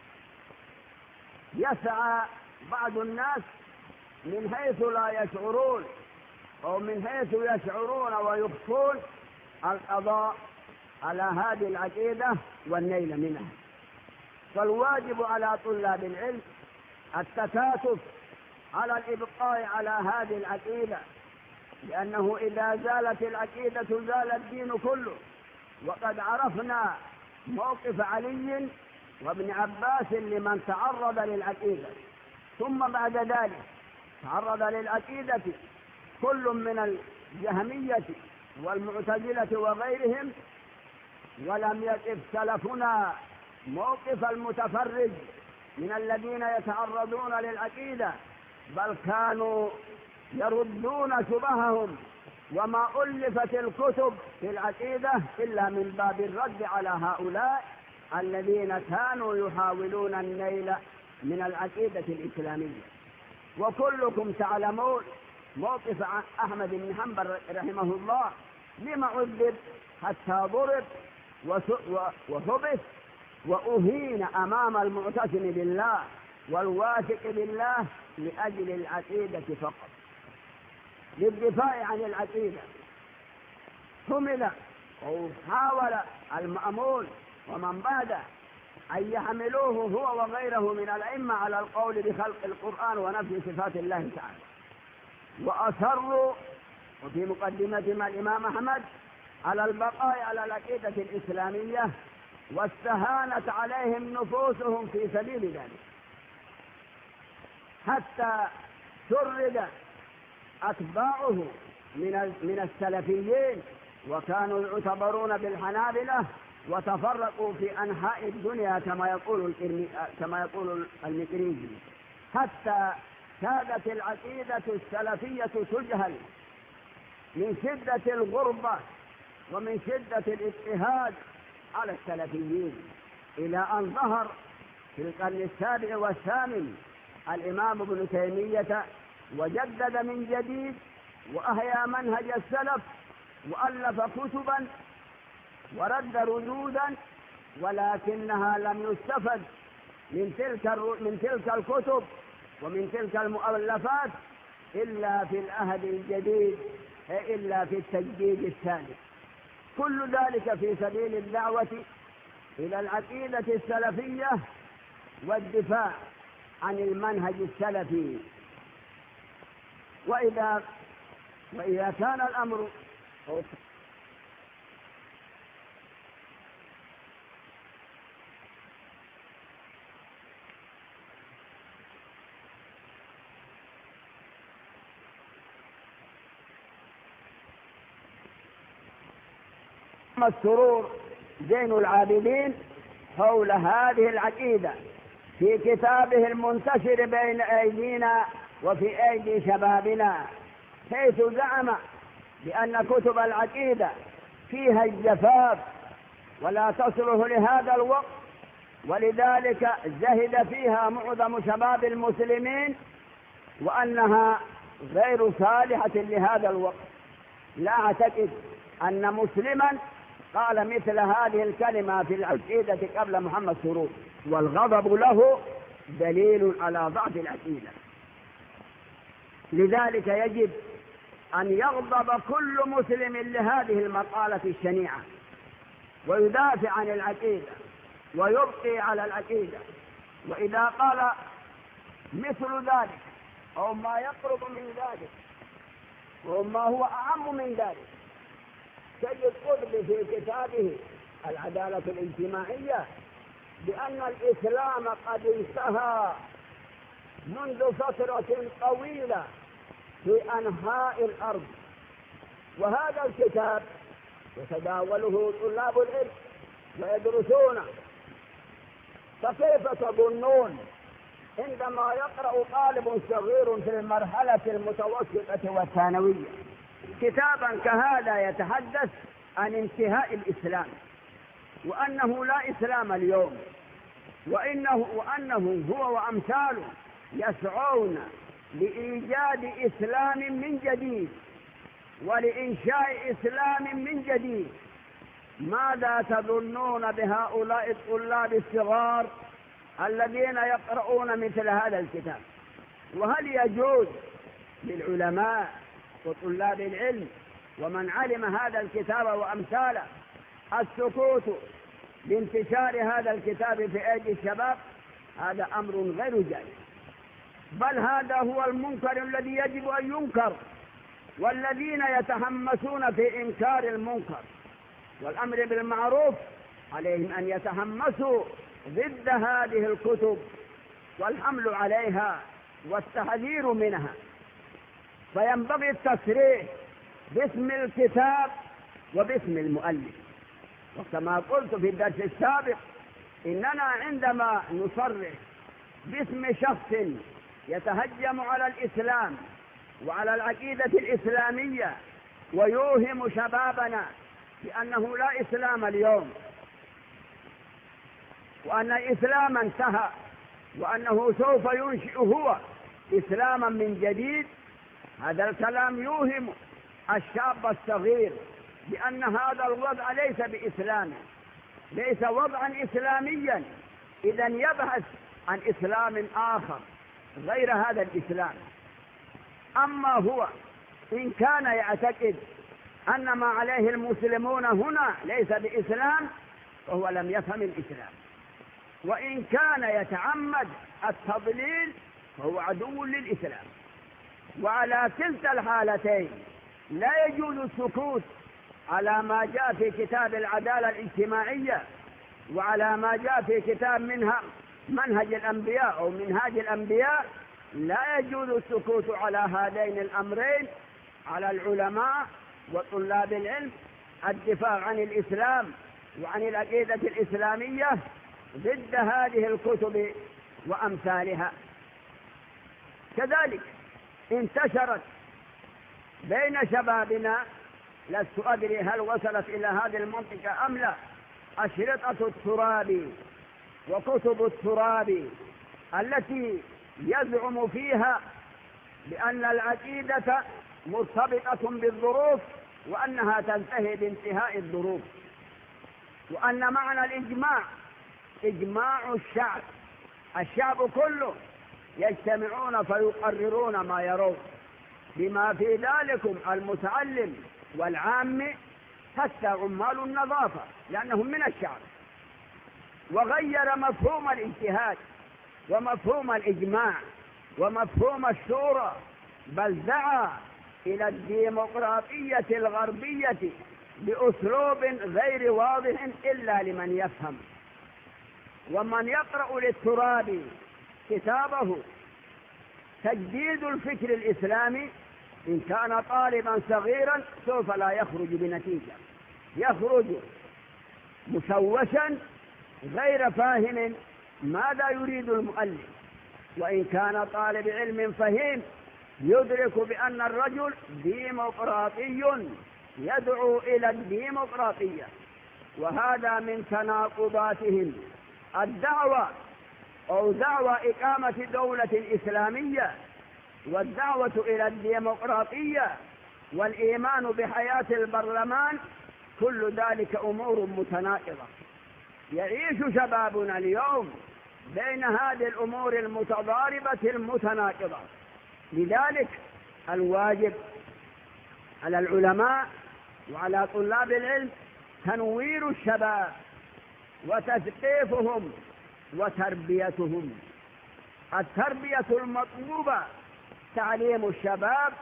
يسعى بعض الناس من حيث لا يشعرون أو من حيث يشعرون ويخفون القضاء على هذه العقيدة والنيل منها. فالواجب على طلاب العلم التكاتف على الإبقاء على هذه العقيدة، لأنه إذا زالت العقيدة زال الدين كله. وقد عرفنا موقف علي وابن عباس لمن تعرض للعقيدة، ثم بعد ذلك تعرض للعقيدة كل من الجهمية والمعتزلة وغيرهم، ولم يقف سلفنا موقف المتفرج من الذين يتعرضون للعقيدة، بل كانوا يردون شبههم. وما ألفت الكتب في العقيدة إلا من باب الرد على هؤلاء الذين كانوا يحاولون النيل من العقيدة الإسلامية. وكلكم تعلمون موقف أحمد بن حنبل رحمه الله، لما عذب حتى ضرب وحبس وأهين أمام المعتصم بالله والواثق بالله لأجل العقيدة فقط، للدفاع عن العقيدة. حمل أو حاول المأمون ومن بعده أن يحملوه هو وغيره من الأئمة على القول بخلق القرآن ونفي صفات الله تعالى، وأصروا وفي مقدمتهم الإمام أحمد على البقاء على العقيدة الإسلامية، واستهانت عليهم نفوسهم في سبيل ذلك، حتى شرد أتباعه من من السلفيين، وكانوا يعتبرون بالحنابلة، وتفرقوا في أنحاء الدنيا كما يقول كما يقول المكريزي، حتى كادت العقيدة السلفية تجهل من شدة الغربة ومن شدة الاضطهاد على السلفيين، إلى أن ظهر في القرن السابع والثامن الإمام ابن تيمية وجدد من جديد وأحيا منهج السلف، وألف كتبا ورد ردودا، ولكنها لم يستفد من تلك من تلك الكتب ومن تلك المؤلفات إلا في العهد الجديد، إلا في التجديد الثاني. كل ذلك في سبيل الدعوة إلى العقيدة السلفية والدفاع عن المنهج السلفي. وإذا وإذا كان الأمر السرور زين العابدين حول هذه العقيدة في كتابه المنتشر بين أيدينا وفي أيدي شبابنا، حيث زعم بأن كتب العقيدة فيها الجفاف ولا تصلح لهذا الوقت، ولذلك زهد فيها معظم شباب المسلمين، وأنها غير صالحة لهذا الوقت. لا أعتقد أن مسلما قال مثل هذه الكلمة في العقيدة قبل محمد سرور، والغضب له دليل على ضعف العقيدة. لذلك يجب أن يغضب كل مسلم لهذه المقالة الشنيعة، ويدافع عن العقيدة ويبقي على العقيدة. وإذا قال مثل ذلك أو ما يقرب من ذلك وما هو أعم من ذلك، سيد قطب في كتابه العدالة الاجتماعية بأن الإسلام قد انتهى منذ فترة طويلة في أنحاء الأرض، وهذا الكتاب يتداوله طلاب العلم ويدرسونه. فكيف تظنون عندما يقرأ طالب صغير في المرحلة المتوسطة والثانوية كتابا كهذا يتحدث عن انتهاء الإسلام، وأنه لا إسلام اليوم، وإنه, وأنه هو وأمثاله يسعون لإيجاد إسلام من جديد ولإنشاء إسلام من جديد؟ ماذا تظنون بهؤلاء الطلاب الصغار الذين يقرؤون مثل هذا الكتاب؟ وهل يجوز للعلماء وطلاب العلم ومن علم هذا الكتاب وأمثاله السكوت لانتشار هذا الكتاب في أيدي الشباب؟ هذا أمر غير جائز، بل هذا هو المنكر الذي يجب أن ينكر. والذين يتحمسون في إنكار المنكر والأمر بالمعروف عليهم أن يتحمسوا ضد هذه الكتب والحمل عليها والتحذير منها. فينبغي التصريح باسم الكتاب وباسم المؤلف. وكما قلت في الدرس السابق إننا عندما نصرح باسم شخص يتهجم على الإسلام وعلى العقيدة الإسلامية ويوهم شبابنا بأنه لا إسلام اليوم، وأن الإسلام انتهى، وأنه سوف ينشئ هو إسلاما من جديد، هذا الكلام يوهم الشاب الصغير بأن هذا الوضع ليس بإسلام، ليس وضعا إسلاميا، إذن يبحث عن إسلام آخر غير هذا الإسلام. أما هو إن كان يعتقد أن ما عليه المسلمون هنا ليس بإسلام فهو لم يفهم الإسلام، وإن كان يتعمد التضليل فهو عدو للإسلام. وعلى كلتا الحالتين لا يجوز السكوت على ما جاء في كتاب العدالة الاجتماعية وعلى ما جاء في كتاب منها منهج الأنبياء أو منهاج الأنبياء. لا يجوز السكوت على هذين الأمرين، على العلماء وطلاب العلم الدفاع عن الإسلام وعن العقيدة الإسلامية ضد هذه الكتب وأمثالها. كذلك انتشرت بين شبابنا، لست أدري هل وصلت إلى هذه المنطقة أم لا، أشرطة التراب وكتب التراب التي يزعم فيها بأن العقيدة مرتبطة بالظروف وأنها تنتهي بانتهاء الظروف، وأن معنى الإجماع إجماع الشعب، الشعب كله يجتمعون فيقررون ما يرون، بما في ذلكم المتعلم والعام حتى عمال النظافة لأنهم من الشعب. وغير مفهوم الاجتهاد ومفهوم الإجماع ومفهوم الشورى، بل دعا إلى الديمقراطية الغربية بأسلوب غير واضح إلا لمن يفهم. ومن يقرأ للترابي كتابه تجديد الفكر الإسلامي إن كان طالبا صغيرا سوف لا يخرج بنتيجة، يخرج مشوشا غير فاهم ماذا يريد المؤلف. وإن كان طالب علم فهيم يدرك بأن الرجل ديمقراطي يدعو إلى الديمقراطية، وهذا من تناقضاتهم الدعوة أو دعوة إقامة دولة إسلامية والدعوة إلى الديمقراطية والإيمان بحياة البرلمان، كل ذلك أمور متناقضة. يعيش شبابنا اليوم بين هذه الأمور المتضاربة المتناقضة. لذلك الواجب على العلماء وعلى طلاب العلم تنوير الشباب وتثقيفهم وتربيتهم. التربية المطلوبة تعليم الشباب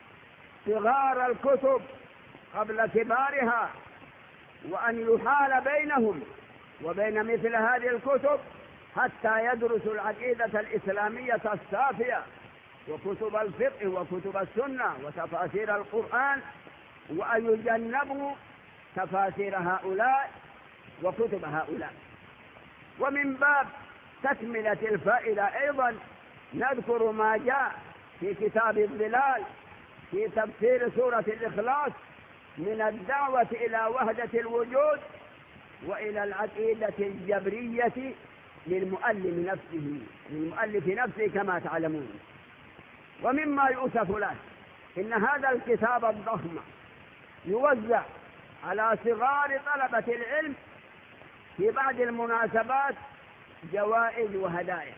صغار الكتب قبل كبارها، وأن يحال بينهم وبين مثل هذه الكتب حتى يدرسوا العقيدة الإسلامية الصافية وكتب الفقه وكتب السنة وتفاسير القرآن، وأن يجنبوا تفاسير هؤلاء وكتب هؤلاء. ومن باب تكملة الفائدة أيضا نذكر ما جاء في كتاب الظلال في تفسير سورة الإخلاص من الدعوة إلى وحدة الوجود وإلى العقيدة الجبرية للمؤلف نفسه للمؤلف نفسه كما تعلمون. ومما يؤسف له إن هذا الكتاب الضخم يوزع على صغار طلبة العلم في بعض المناسبات جوائز وهدايا.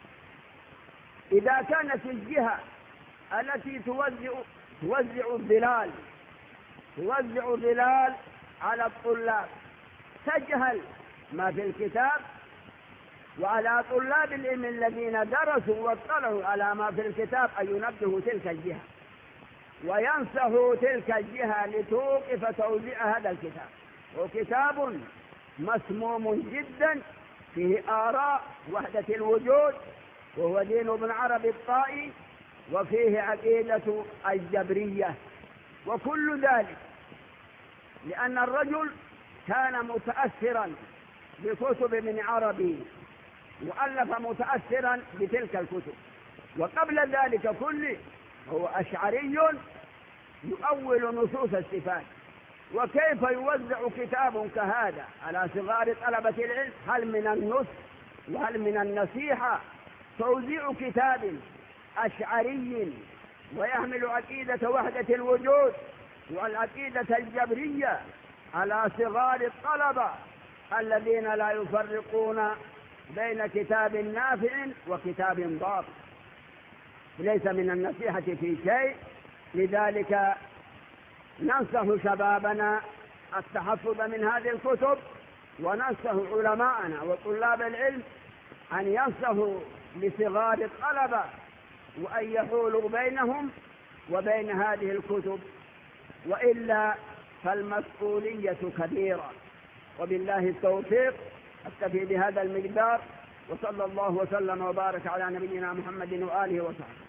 إذا كانت الجهة التي توزع توزع الظلال توزع الظلال على الطلاب تجهل ما في الكتاب، وعلى طلاب العلم الذين درسوا واطلعوا على ما في الكتاب أن ينبهوا تلك الجهة وينصحوا تلك الجهة لتوقف توزيع هذا الكتاب. وكتاب مسموم جدا فيه آراء وحدة الوجود وهو دين ابن عربي الطائي، وفيه عقيدة الجبرية، وكل ذلك لأن الرجل كان متأثرا بكتب ابن عربي وألف متأثرا بتلك الكتب. وقبل ذلك كله هو أشعري يؤول نصوص الصفات. وكيف يوزع كتاب كهذا على صغار طلبة العلم؟ هل من النصح وهل من النصيحة توزيع كتاب أشعري ويحمل عقيدة وحدة الوجود والعقيدة الجبرية على صغار الطلبة الذين لا يفرقون بين كتاب نافع وكتاب ضار؟ ليس من النصيحة في شيء. لذلك ننصح شبابنا التحفظ من هذه الكتب، وننصح علماءنا وطلاب العلم أن ينصحوا لصغار الطلبة وأن يحولوا بينهم وبين هذه الكتب، وإلا فالمسؤولية كبيرة. وبالله التوفيق. أكتفي بهذا المقدار، وصلى الله وسلم وبارك على نبينا محمد وآله وصحبه.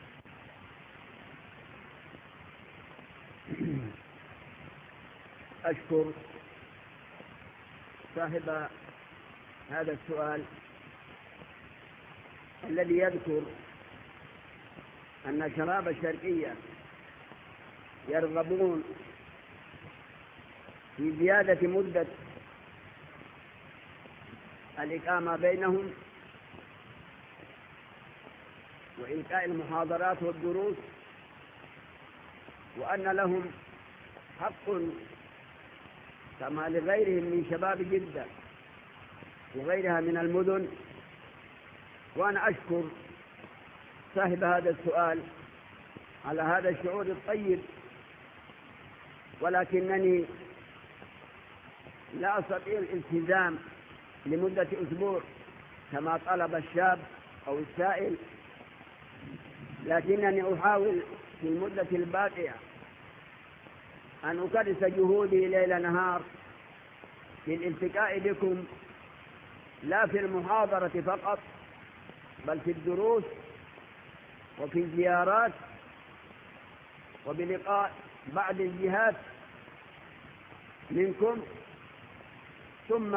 أشكر صاحب هذا السؤال الذي يذكر أن الشباب الشرقية يرغبون في زيادة مدة الإقامة بينهم وإلقاء المحاضرات والدروس، وأن لهم حق كما لغيرهم من شباب جدة وغيرها من المدن. وأنا أشكر صاحب هذا السؤال على هذا الشعور الطيب، ولكنني لا أستطيع الالتزام لمدة أسبوع كما طلب الشاب أو السائل، لكنني أحاول في المدة الباقية أن أكرس جهودي ليل نهار في الالتقاء بكم، لا في المحاضرة فقط بل في الدروس وفي الزيارات وبلقاء بعض الجهات منكم، ثم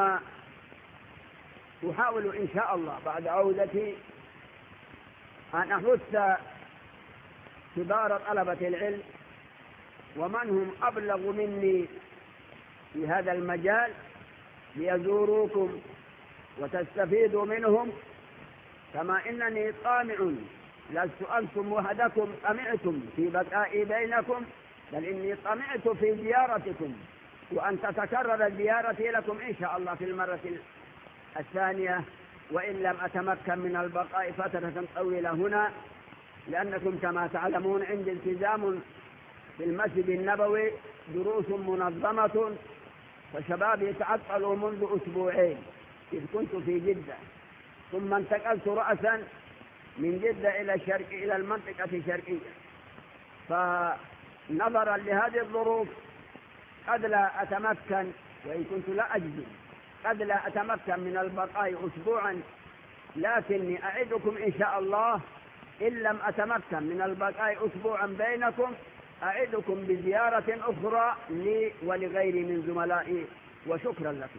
أحاول إن شاء الله بعد عودتي أن أحث كبار طلبة العلم ومن هم أبلغ مني في هذا المجال ليزوروكم وتستفيدوا منهم، كما إنني طامع لست أنتم وحدكم طمعتم في بقائي بينكم، بل إني طمعت في زيارتكم وأن تتكرر زيارتي لكم إن شاء الله في المرة الثانية، وإن لم أتمكن من البقاء فترة طويلة هنا، لأنكم كما تعلمون عندي التزام في المسجد النبوي، دروس منظمة، فشبابي تعطلوا منذ أسبوعين إذ كنت في جدة، ثم انتقلت رأسا من جدة إلى الشرق إلى المنطقة الشرقية، فنظرا لهذه الظروف قد لا أتمكن، وإن كنت لا أجزم قد لا أتمكن من البقاء أسبوعا، لكني أعدكم إن شاء الله إن لم أتمكن من البقاء أسبوعا بينكم أعدكم بزيارة أخرى لي ولغيري من زملائي، وشكرا لكم.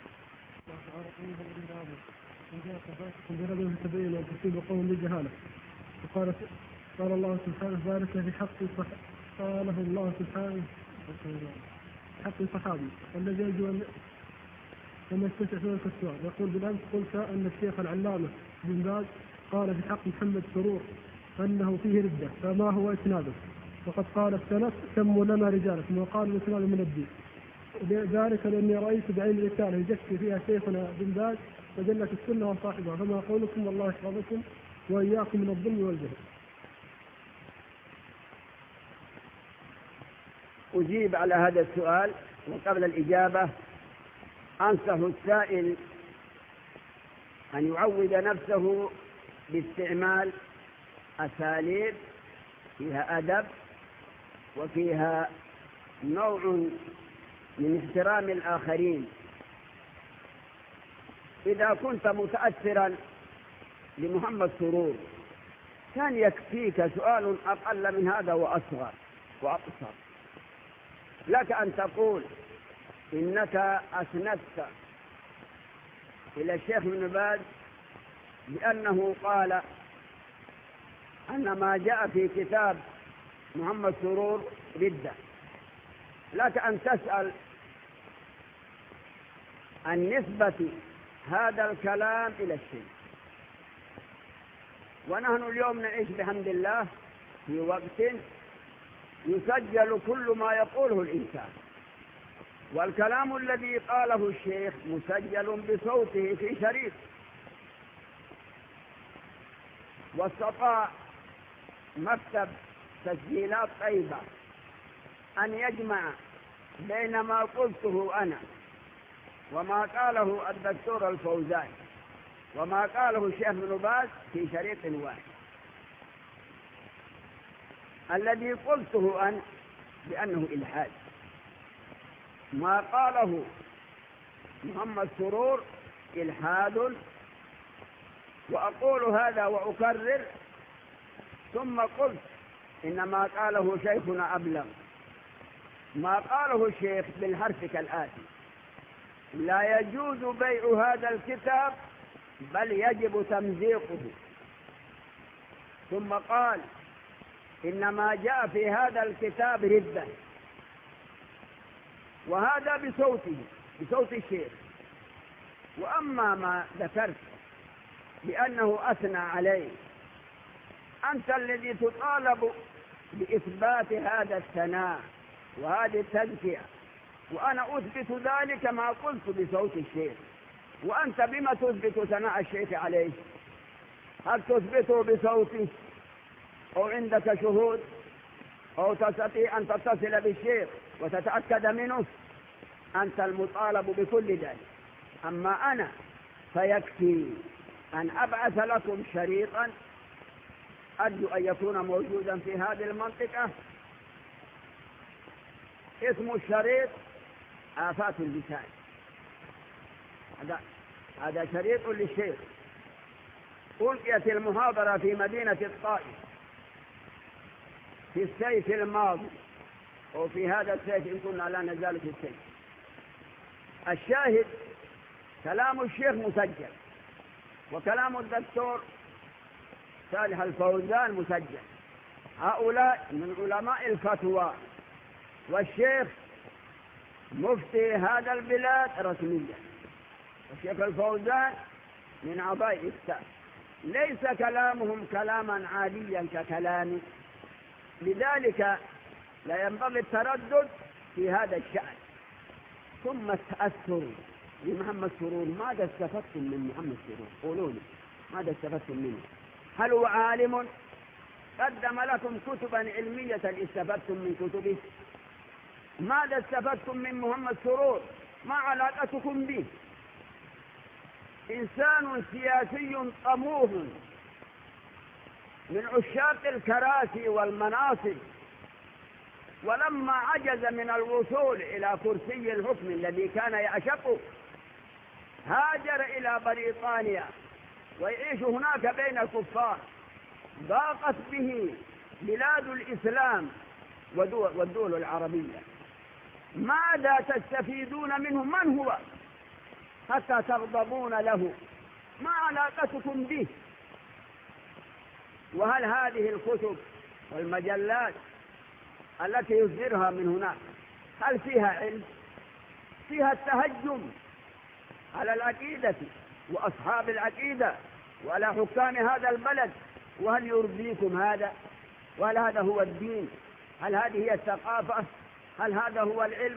تبين قوم بجهالة. وقال قال الله سبحانه ذلك في حق قاله الله سبحانه حق الصحابي الذي يرجو أن يستشع ذلك السؤال. يقول بالأمس قلت أن الشيخ العلامة بن باز قال في حق محمد سرور أنه فيه ردة، فما هو إسناده؟ وقد قال السلف سموا لنا رجالكم، وقال الإسناد من الدين، ذلك لأني رأيت بعين رسالة يزكي فيها شيخنا بن باز وجلت السنة وصاحبها، فما قولكم والله يحفظكم وإياكم من الظلم والجهل. أجيب على هذا السؤال، وقبل الإجابة أنصح السائل أن يعود نفسه باستعمال أساليب فيها أدب وفيها نوع من احترام الآخرين. إذا كنت متأثرا لمحمد سرور كان يكفيك سؤال أقل من هذا وأصغر وأقصر، لك أن تقول إنك أسندت إلى الشيخ ابن باز بأنه قال أن ما جاء في كتاب محمد سرور ردة، لك أن تسأل عن نسبة هذا الكلام إلى الشيء. ونحن اليوم نعيش بحمد الله في وقت يسجل كل ما يقوله الإنسان، والكلام الذي قاله الشيخ مسجل بصوته في شريط، واستطاع مكتب تسجيلات طيبة أن يجمع بين ما قلته أنا وما قاله الدكتور الفوزان وما قاله الشيخ ابن باز في شريط واحد. الذي قلته أنا بأنه إلحاد، ما قاله محمد سرور إلحاد، وأقول هذا وأكرر، ثم قلت إن ما قاله شيخنا أبلغ. ما قاله الشيخ بالحرف كالآتي: لا يجوز بيع هذا الكتاب بل يجب تمزيقه. ثم قال إن ما جاء في هذا الكتاب ردة، وهذا بصوته بصوت الشيخ. وأما ما ذكرت بأنه أثنى عليه، أنت الذي تطالب بإثبات هذا الثناء وهذه التزكية، وأنا أثبت ذلك ما قلت بصوت الشيخ. وأنت بما تثبت ثناء الشيخ عليه؟ هل تثبته بصوته أو عندك شهود أو تستطيع أن تتصل بالشيخ وتتأكد منه؟ أنت المطالب بكل ذلك. أما أنا فيكفي أن أبعث لكم شريطا أرجو أن يكون موجودا في هذه المنطقة. اسم الشريط آفات اللسان. هذا هذا شريط للشيخ. ألقيت المحاضرة في مدينة الطائف في السيف الماضي، وفي هذا السيف إن كنا لا نزال في السيف. الشاهد كلام الشيخ مسجل، وكلام الدكتور صالح الفوزان مسجل. هؤلاء من علماء الفتوى، والشيخ مفتي هذا البلاد رسميا، والشيخ الفوزان من أعضاء الإفتاء. ليس كلامهم كلاما عاديا ككلامي، لذلك لا ينبغي التردد في هذا الشأن. ثم التأثر بمحمد سرور، ماذا استفدتم من محمد سرور؟ قولوا لي ماذا استفدتم منه؟ هل هو عالم قدم لكم كتبا علمية استفدتم من كتبه؟ ماذا استفدتم من محمد سرور؟ ما علاقتكم به؟ إنسان سياسي طموح من عشاق الكراسي والمناصب، ولما عجز من الوصول إلى كرسي الحكم الذي كان يعشقه هاجر إلى بريطانيا ويعيش هناك بين الكفار. ضاقت به بلاد الإسلام والدول العربية. ماذا تستفيدون منه؟ من هو حتى تغضبون له؟ ما علاقتكم به؟ وهل هذه الكتب والمجلات التي يصدرها من هناك هل فيها علم؟ فيها التهجم على العقيدة وأصحاب العقيدة وعلى حكام هذا البلد. وهل يرضيكم هذا؟ وهل هذا هو الدين؟ هل هذه هي الثقافة؟ هل هذا هو العلم؟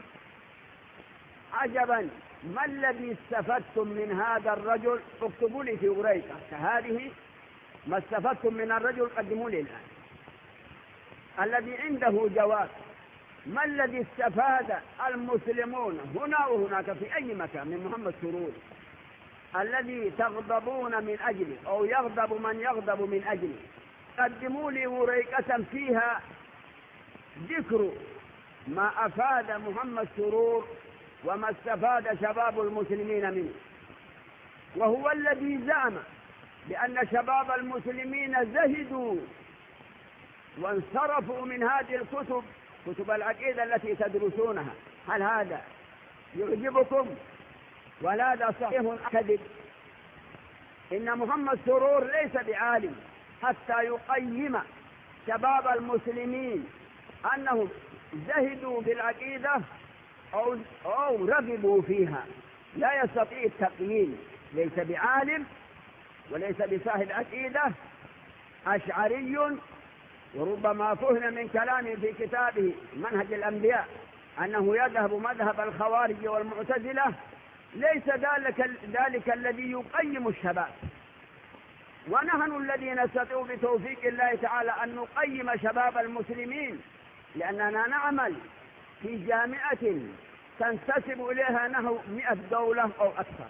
عجبا، ما الذي استفدتم من هذا الرجل؟ اكتبوا لي في ورقة هذه ما استفدتم من الرجل، قدموا لي الآن الذي عنده جواب. ما الذي استفاد المسلمون هنا وهناك في أي مكان من محمد سرور الذي تغضبون من أجله أو يغضب من يغضب من أجله؟ قدموا لي ورقة فيها ذكر ما أفاد محمد سرور وما استفاد شباب المسلمين منه. وهو الذي زعم بأن شباب المسلمين زهدوا وانصرفوا من هذه الكتب، كتب العقيدة التي تدرسونها. هل هذا يعجبكم؟ ولا هذا صحيح كذب. إن محمد سرور ليس بعالم حتى يقيم شباب المسلمين أنهم زهدوا بالعقيدة أو, أو رغبوا فيها. لا يستطيع التقييم، ليس بعالم وليس بصاحب عقيدة، أشعري، وربما فهم من كلامه في كتابه منهج الأنبياء أنه يذهب مذهب الخوارج والمعتزلة. ليس ذلك, ذلك الذي يقيم الشباب، ونحن الذي نستطيع بتوفيق الله تعالى أن نقيم شباب المسلمين، لأننا نعمل في جامعة تنتسب إليها نحو مئة دولة أو أكثر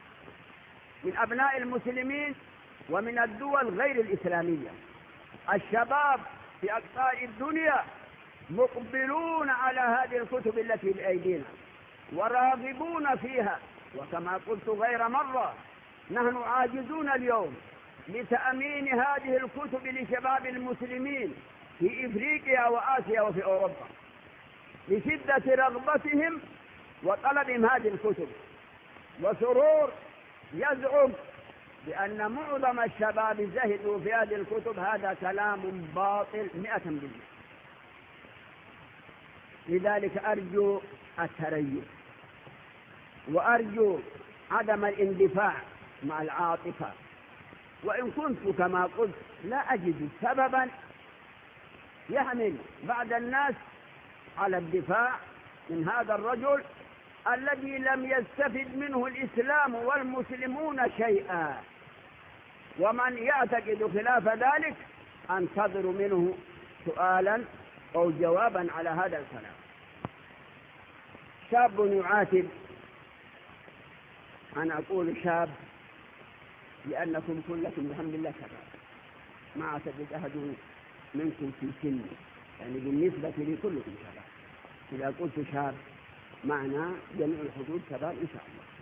من أبناء المسلمين ومن الدول غير الإسلامية. الشباب في أقطار الدنيا مقبلون على هذه الكتب التي بأيدينا وراغبون فيها. وكما قلت غير مرة، نحن عاجزون اليوم لتأمين هذه الكتب لشباب المسلمين في إفريقيا وآسيا وفي أوروبا لشدة رغبتهم وطلبهم هذه الكتب. وسرور يزعم بأن معظم الشباب زهدوا في هذه الكتب. هذا كلام باطل مئة بالمئة. لذلك أرجو التريث، وأرجو عدم الاندفاع مع العاطفة. وإن كنت كما قلت لا أجد سببا يحمل بعض الناس على الدفاع من هذا الرجل الذي لم يستفد منه الإسلام والمسلمون شيئا. ومن يعتقد خلاف ذلك أنتظر منه سؤالا أو جوابا على هذا الكلام. شاب يعاتب، أنا أقول شاب لأنكم كلكم بحمد الله شباب، ما اعتقد أحد منكم في سن، يعني بالنسبة لي كلكم شباب. إذا قلت شاب معنى جميع الحدود شباب إن شاء الله.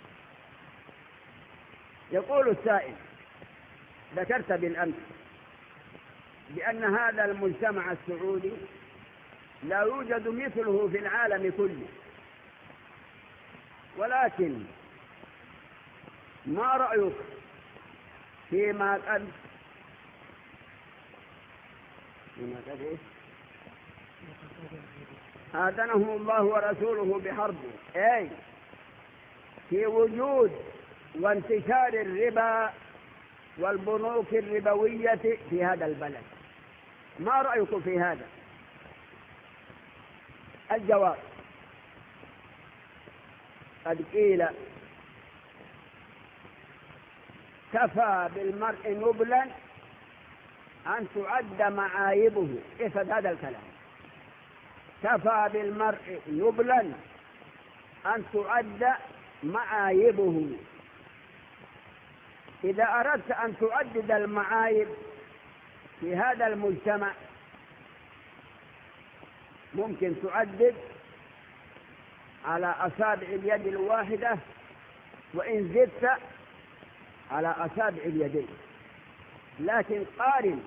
يقول السائل: ذكرت بالأمس بأن هذا المجتمع السعودي لا يوجد مثله في العالم كله، ولكن ما رأيك فيما قد فيما قد إيه؟ آذنه الله ورسوله بحربه، أي في وجود وانتشار الربا والبنوك الربوية في هذا البلد، ما رأيكم في هذا؟ الجواب: قد قيل كفى بالمرء نبلا أن تعد معايبه. افهم هذا الكلام: كفى بالمرء نبلا أن تعد معايبه. إذا أردت أن تعدد المعايب في هذا المجتمع ممكن تعدد على أصابع اليد الواحدة، وإن زدت على أصابع اليدين. لكن قارن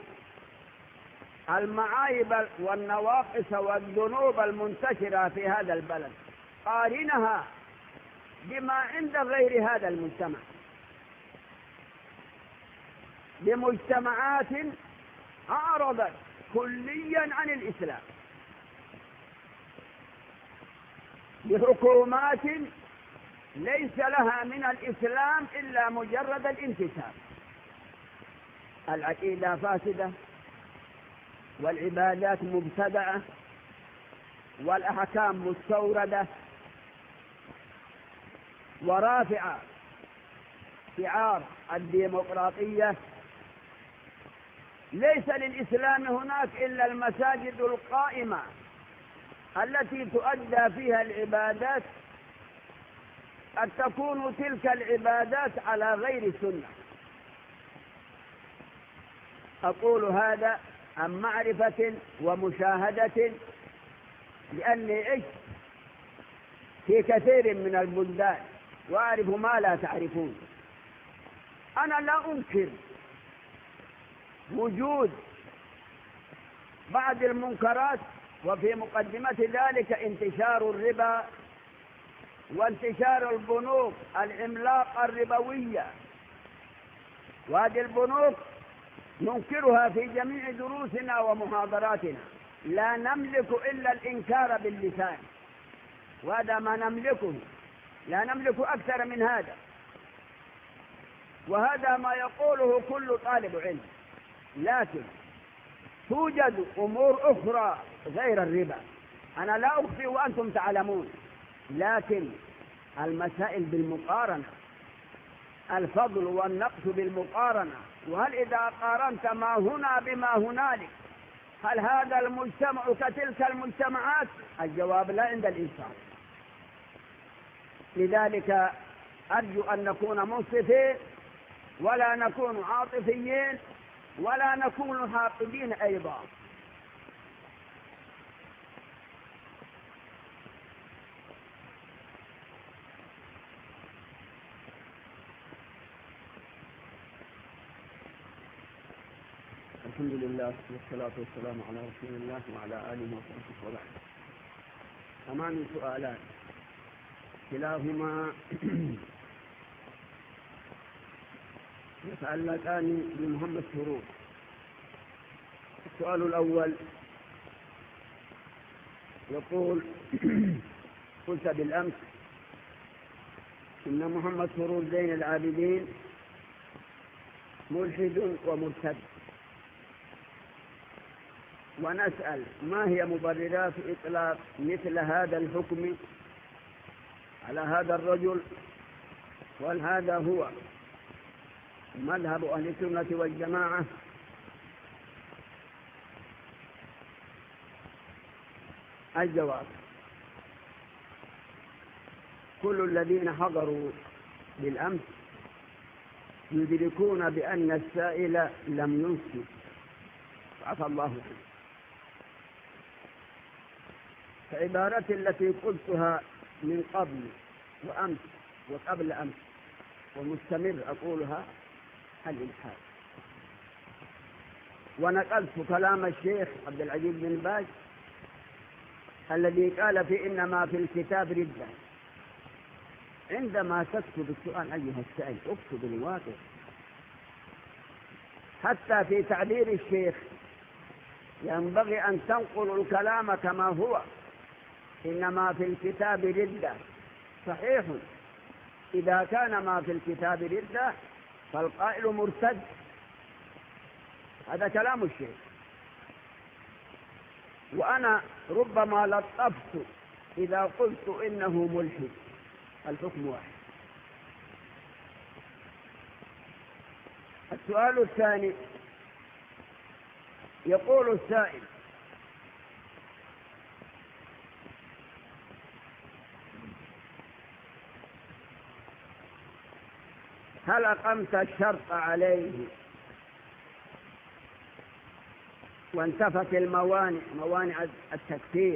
المعايب والنواقص والذنوب المنتشرة في هذا البلد، قارنها بما عند غير هذا المجتمع، بمجتمعات أعرضت كليا عن الإسلام، بحكومات ليس لها من الإسلام إلا مجرد الانتساب. العقيدة فاسدة، والعبادات مبتدعة، والأحكام مستوردة، ورافعة شعار الديمقراطية. ليس للإسلام هناك إلا المساجد القائمة التي تؤدى فيها العبادات، قد تكون تلك العبادات على غير السنة. أقول هذا عن معرفة ومشاهدة، لأني عشت في كثير من البلدان وأعرف ما لا تعرفون. أنا لا أنكر وجود بعض المنكرات، وفي مقدمة ذلك انتشار الربا وانتشار البنوك العملاقة الربوية، وهذه البنوك ننكرها في جميع دروسنا ومحاضراتنا، لا نملك إلا الإنكار باللسان، وهذا ما نملكه، لا نملك أكثر من هذا، وهذا ما يقوله كل طالب علم. لكن توجد أمور أخرى غير الربا، أنا لا أخفي وأنتم تعلمون، لكن المسائل بالمقارنة، الفضل والنقص بالمقارنة. وهل إذا قارنت ما هنا بما هنالك هل هذا المجتمع كتلك المجتمعات؟ الجواب لا عند الإنسان. لذلك أرجو أن نكون منصفين، ولا نكون عاطفيين، ولا نكون حاقدين أيضا. الحمد لله والصلاة والسلام على رسول الله وعلى آله وصحبه وبعد. أمامي سؤالان كلاهما يتعلقان بمهمة سرور. السؤال الأول يقول: قلت بالأمس إن محمد سرور زين العابدين ملحد ومرتد، ونسأل ما هي مبررات إطلاق مثل هذا الحكم على هذا الرجل، وهل هذا هو مذهب أهل السنة والجماعة؟ الجواب: كل الذين حضروا بالأمس يدركون بأن السائل لم ينصت، عفى الله عنه. فعبارتي التي قلتها من قبل وأمس وقبل أمس ومستمر أقولها الإلحاد. ونقلت كلام الشيخ عبد العزيز بن باز الذي قال في إنما في الكتاب ردة. عندما تكتب السؤال أيها السائل اكتب الواقع. حتى في تعبير الشيخ ينبغي أن تنقل الكلام كما هو. إنما في الكتاب ردة، صحيح إذا كان ما في الكتاب ردة فالقائل مرتد، هذا كلام الشيخ. وأنا ربما لطفت إذا قلت إنه ملحد، الحكم واحد. السؤال الثاني، يقول السائل: هل أقمت الشرط عليه وانتفت الموانع موانع التكفير،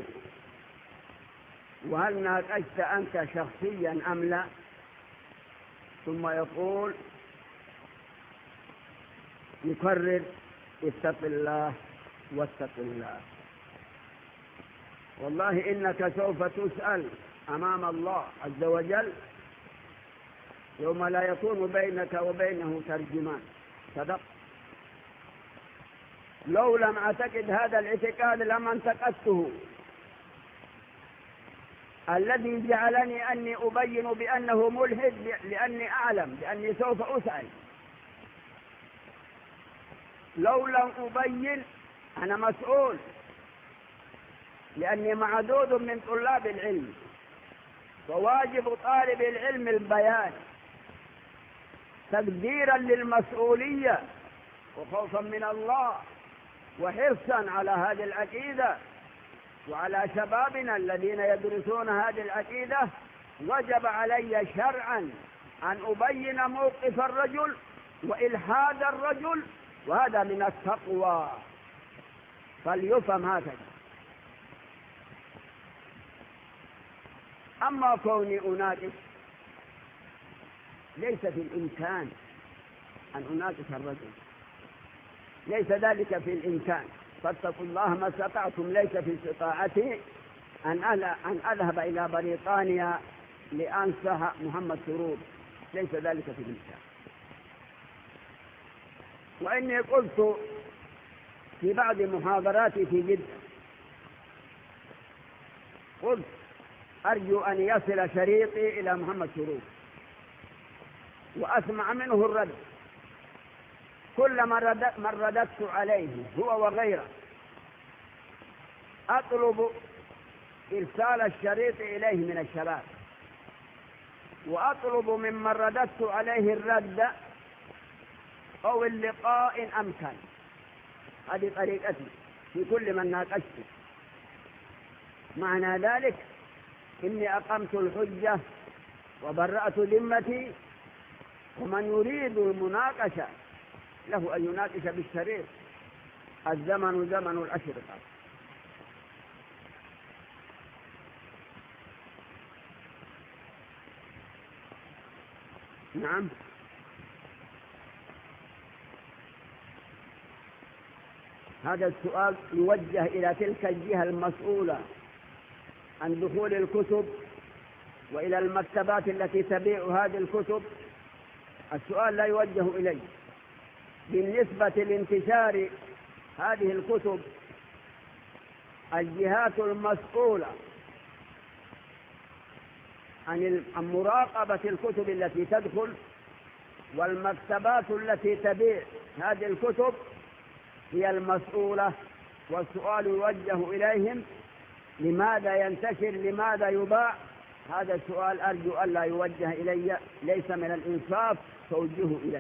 وهل ناقشت أنت شخصيا أم لا؟ ثم يقول يكرر: اتق الله واتق الله. والله إنك سوف تسأل أمام الله عز وجل يوم لا يكون بينك وبينه ترجمان. صدق. لو لم أعتقد هذا الاعتقاد لما انتقدته. الذي جعلني أني أبين بأنه ملحد لأني أعلم بأني سوف أسأل. لو لم أبين أنا مسؤول، لأني معدود من طلاب العلم، وواجب طالب العلم البيان تقديرا للمسؤولية وخوفا من الله وحرصا على هذه العقيدة وعلى شبابنا الذين يدرسون هذه العقيدة. وجب علي شرعا أن أبين موقف الرجل وإلحاد الرجل، وهذا من التقوى، فليفهم هكذا. أما كوني أناقش، ليس في الإمكان أن أناقش الرجل، ليس ذلك في الإمكان. فاتقوا الله ما استطعتم. ليس في استطاعتي أن أن أذهب إلى بريطانيا لأنصح محمد سرور، ليس ذلك في الإمكان. وإني قلت في بعض محاضراتي في جدة، قلت أرجو أن يصل شريطي إلى محمد سرور وأسمع منه الرد. كل من رددت عليه هو وغيره أطلب إرسال الشريط إليه من الشباب، وأطلب ممن رددت عليه الرد أو اللقاء إن أمكن. هذه طريقتي في كل من ناقشته. معنى ذلك إني أقمت الحجة وبرأت ذمتي، ومن يريد المناقشة له أن يناقش بالشريط. الزمن زمن الأشرطة. نعم. هذا السؤال يوجه إلى تلك الجهة المسؤولة عن دخول الكتب وإلى المكتبات التي تبيع هذه الكتب. السؤال لا يوجه إلي. بالنسبة لانتشار هذه الكتب، الجهات المسؤولة عن مراقبة الكتب التي تدخل والمكتبات التي تبيع هذه الكتب هي المسؤولة، والسؤال يوجه إليهم: لماذا ينتشر؟ لماذا يباع؟ هذا السؤال أرجو أن لا يوجه إلي، ليس من الإنصاف توجهه إلي.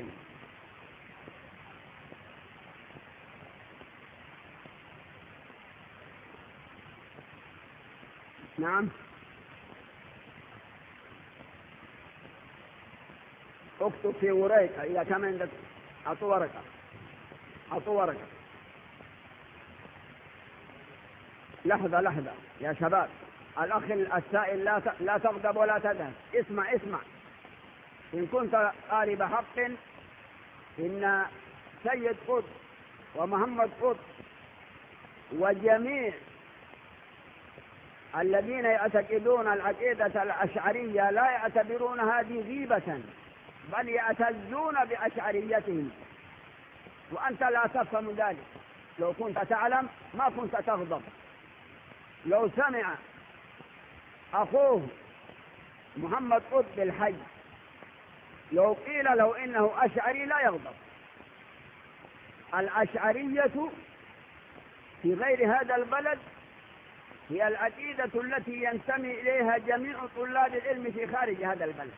نعم. اكتب في ورقة، إذا كان عندك أعطوا ورقة، أعطوا ورقة. لحظة لحظة يا شباب، الأخ السائل لا لا تغضب ولا تدهن. اسمع اسمع، إن كنت قارب حق إن سيد قطب ومحمد قطب وجميع الذين يعتقدون العقيدة الأشعرية لا يعتبرون هذه غيبة، بل يعتزون بأشعريتهم، وأنت لا تفهم ذلك. لو كنت تعلم ما كنت تغضب. لو سمع أخوه محمد قطب الحي لو قيل له إنه أشعري لا يغضب. الأشعرية في غير هذا البلد هي العقيدة التي ينتمي إليها جميع طلاب العلم في خارج هذا البلد.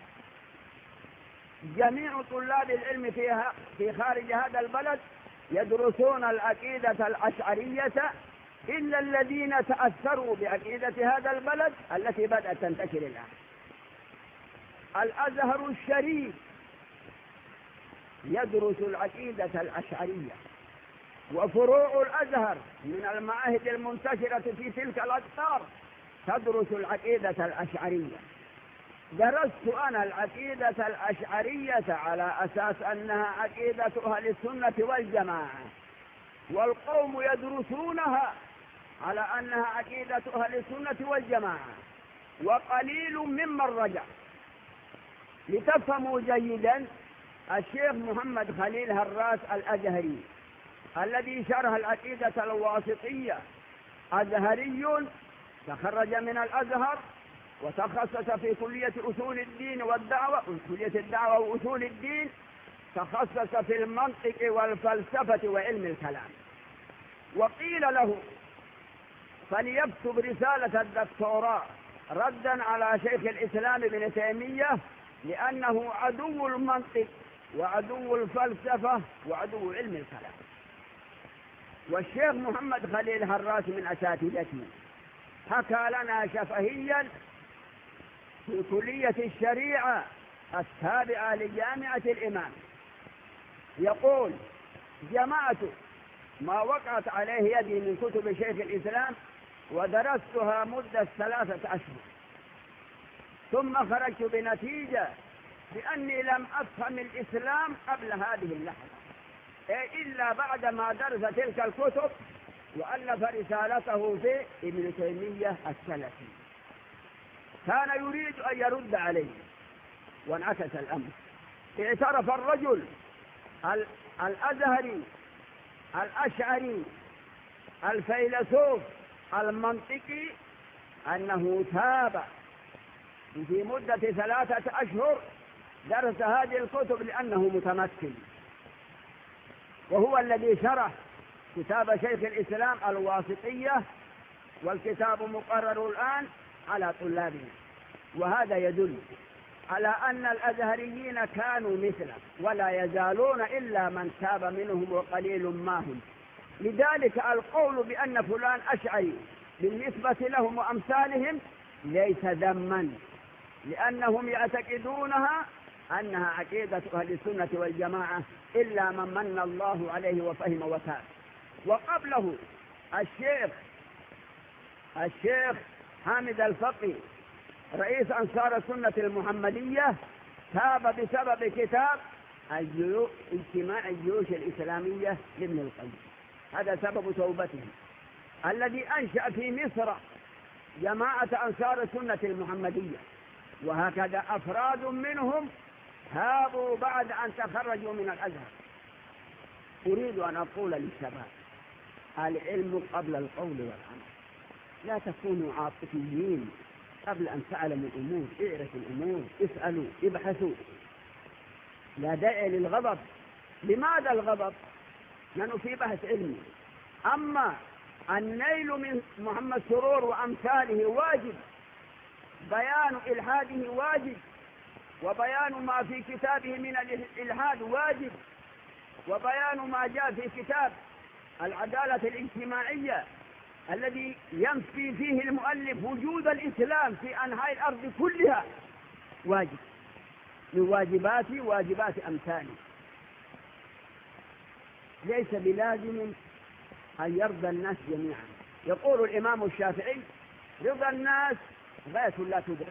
جميع طلاب العلم فيها في خارج هذا البلد يدرسون العقيدة الأشعرية إلا الذين تأثروا بعقيدة هذا البلد التي بدأت تنتشر الآن. الأزهر الشريف يدرس العقيدة الأشعرية، وفروع الأزهر من المعاهد المنتشرة في تلك الأقطار تدرس العقيدة الأشعرية. درست أنا العقيدة الأشعرية على أساس أنها عقيدة أهل السنة والجماعة، والقوم يدرسونها على أنها عقيدة أهل السنة والجماعة، وقليل ممن رجع. لتفهموا جيدا، الشيخ محمد خليل هراس الأزهري الذي شرح العقيدة الواسطية أزهري، تخرج من الأزهر وتخصص في كلية أصول الدين والدعوة، كلية الدعوة وأصول الدين، تخصص في المنطق والفلسفة وعلم الكلام. وقيل له فليكتب رسالة الدكتوراه ردا على شيخ الإسلام ابن تيمية، لأنه عدو المنطق وعدو الفلسفة وعدو علم الكلام. والشيخ محمد خليل هراس من أساتذتنا حكى لنا شفهيا في كلية الشريعة التابعة لجامعة الإمام، يقول: جمعت ما وقعت عليه يدي من كتب شيخ الإسلام ودرستها مدة ثلاثة أشهر، ثم خرجت بنتيجة بأني لم أفهم الإسلام قبل هذه اللحظة إلا بعد ما درس تلك الكتب وألف رسالته في ابن تيمية السلفي. كان يريد أن يرد عليه وانعكس الأمر. اعترف الرجل الأزهري الأشعري الفيلسوف المنطقي أنه تاب في مدة ثلاثة أشهر درس هذه الكتب لأنه متمكن، وهو الذي شرح كتاب شيخ الإسلام الواسطية، والكتاب مقرر الآن على طلابنا. وهذا يدل على أن الأزهريين كانوا مثله ولا يزالون إلا من تاب منهم وقليل ما هم. لذلك القول بأن فلان أشعري بالنسبة لهم وأمثالهم ليس ذما، لأنهم يعتقدونها أنها عقيدة أهل السنة والجماعة إلا من من الله عليه وفهم وتاب. وقبله الشيخ الشيخ حامد الفقي رئيس أنصار السنة المحمدية تاب بسبب كتاب اجتماع الجيوش الإسلامية لابن القيم. هذا سبب توبته، الذي أنشأ في مصر جماعة أنصار السنة المحمدية، وهكذا أفراد منهم تابوا بعد أن تخرجوا من الأزهر. أريد أن أقول للشباب: العلم قبل القول والعمل، لا تكونوا عاطفيين قبل أن تعلموا الأمور. اعرفوا الأمور، اسألوا، ابحثوا، لا داعي للغضب. لماذا الغضب؟ لأنه في بحث علمي. أما النيل من محمد سرور وأمثاله واجب، بيان إلحاده واجب، وبيان ما في كتابه من الإلحاد واجب، وبيان ما جاء في كتاب العدالة الاجتماعية الذي ينفي فيه المؤلف وجود الإسلام في أنحاء الأرض كلها واجب. من واجباتي واجبات أمثالي. ليس بلازم أن يرضى الناس جميعا. يقول الإمام الشافعي: رضا الناس غاية لا تدرك،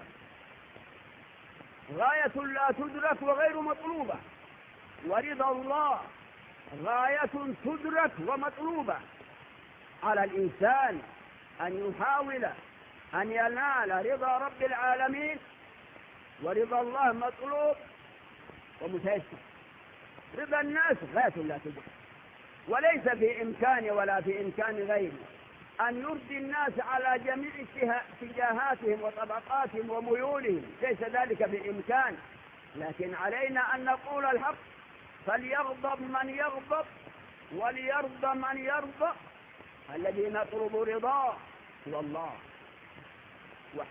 غاية لا تدرك وغير مطلوبة، ورضا الله غاية تدرك ومطلوبة. على الإنسان أن يحاول أن ينال رضا رب العالمين، ورضا الله مطلوب ومتيسر. رضا الناس غاية لا تدرك، وليس في إمكانه ولا في إمكان غيره أن يرضي الناس على جميع اتجاهاتهم وطبقاتهم وميولهم، ليس ذلك بإمكان، لكن علينا أن نقول الحق. فليغضب من يغضب وليرضى من يرضى. الذي نطلب رضاه هو الله وحده.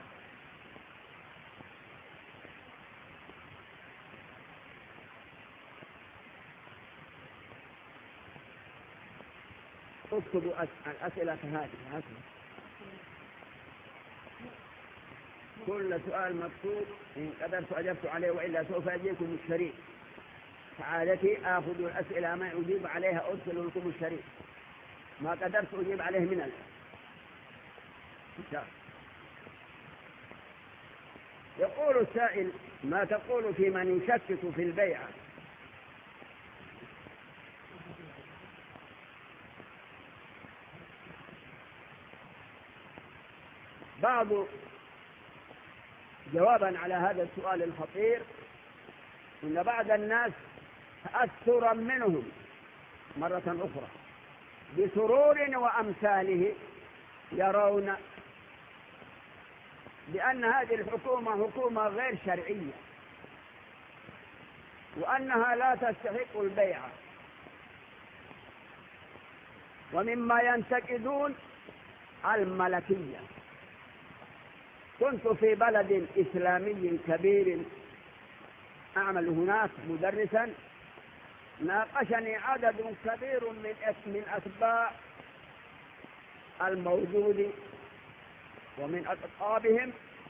اكتبوا الأسئلة هذه، كل سؤال مكتوب إن قدرت أجبت عليه، وإلا سوف أجيكم الشريك. سعادتي آخذ الأسئلة ما أجيب عليها أرسل لكم الشريك، ما قدرت أجيب عليه من الآن إن شاء الله. يقول السائل: ما تقول في من يشكك في البيعة؟ بعض جوابا على هذا السؤال الخطير: إن بعض الناس تأثرا منهم مرة أخرى بسرور وأمثاله يرون بأن هذه الحكومة حكومة غير شرعية، وأنها لا تستحق البيعة، ومما ينتقدون الملكية. كنت في بلد إسلامي كبير أعمل هناك مدرسا، ناقشني عدد كبير من من أتباع الموجود ومن أصحابهم،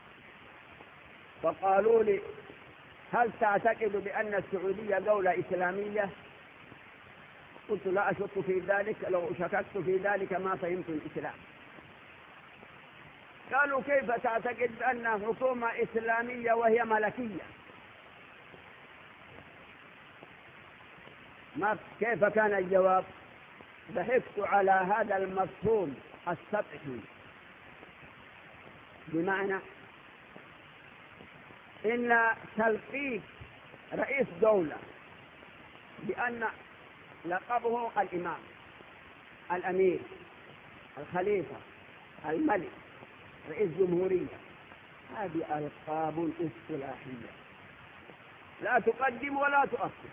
فقالوا لي: هل تعتقد بأن السعودية دولة إسلامية؟ قلت: لا أشك في ذلك، لو شككت في ذلك ما فهمت الإسلام. قالوا: كيف تعتقد بأنها حكومة إسلامية وهي ملكية؟ ما كيف كان الجواب؟ ضحكت على هذا المفهوم السطحي، بمعنى إن تلقيب رئيس دولة بأن لقبه الإمام، الأمير، الخليفة، الملك، رئيس جمهورية، هذه ألقاب اصطلاحية لا تقدم ولا تؤخر.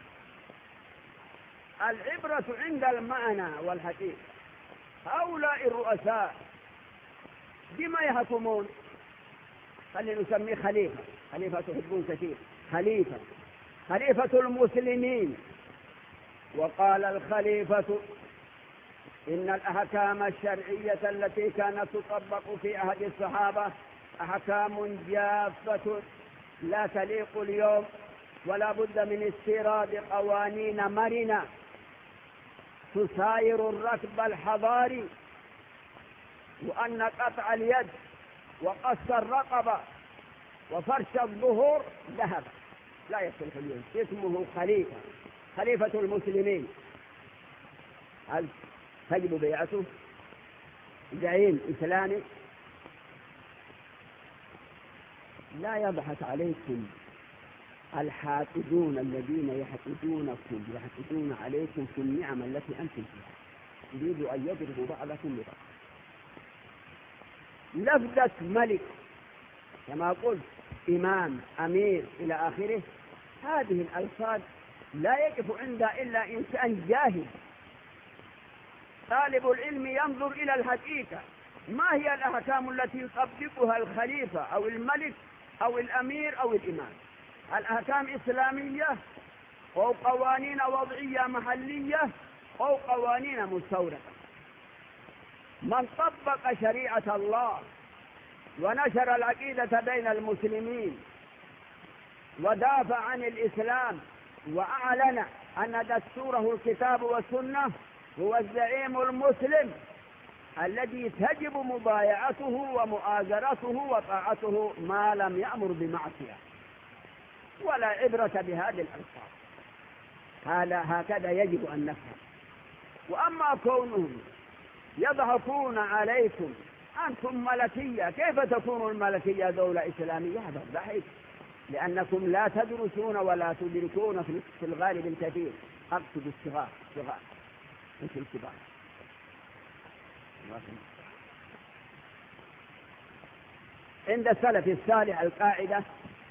العبرة عند المعنى والحقيقة. هؤلاء الرؤساء بما يحكمون؟ خلينا نسميه خليفة، خليفة تحبون كثير، خليفة خليفة المسلمين. وقال الخليفة: إن الأحكام الشرعية التي كانت تطبق في عهد الصحابة أحكام جافة لا تليق اليوم، ولا بد من استيراد قوانين مرنة تساير الركب الحضاري، وأن قطع اليد وقص الرقبة وفرش الظهور ذهب لا يصلح اليوم. اسمه خليفة، خليفة المسلمين. هل تجب بيعته؟ زعيم إسلامي. لا يبحث عليكم الحاقدون الذين يحقدونكم يحقدون عليكم في النعم التي أنتم فيها، يريدوا أن يضربوا بعضكم ببعض. لفظة ملك كما قلت، إمام، أمير إلى آخره، هذه الألفاظ لا يقف عندها إلا إنسان جاهل. طالب العلم ينظر إلى الحقيقة، ما هي الأحكام التي يطبقها الخليفة أو الملك أو الأمير أو الإمام؟ الأحكام إسلامية أو قوانين وضعية محلية أو قوانين مستوردة. من طبق شريعة الله ونشر العقيدة بين المسلمين ودافع عن الإسلام وأعلن أن دستوره الكتاب والسنة، هو الزعيم المسلم الذي تجب مبايعته ومؤازرته وطاعته ما لم يأمر بمعصية، ولا عبرة بهذه الألفاظ. هذا هكذا يجب أن نفهم. وأما كونهم يضحكون عليكم أنتم ملكية، كيف تكون الملكية دولة إسلامية؟ هذا ضحك، لأنكم لا تدرسون ولا تدركون في الغالب الكثير. أقصد الصغار صغار مش الكبار. عند السلف الصالح القاعدة: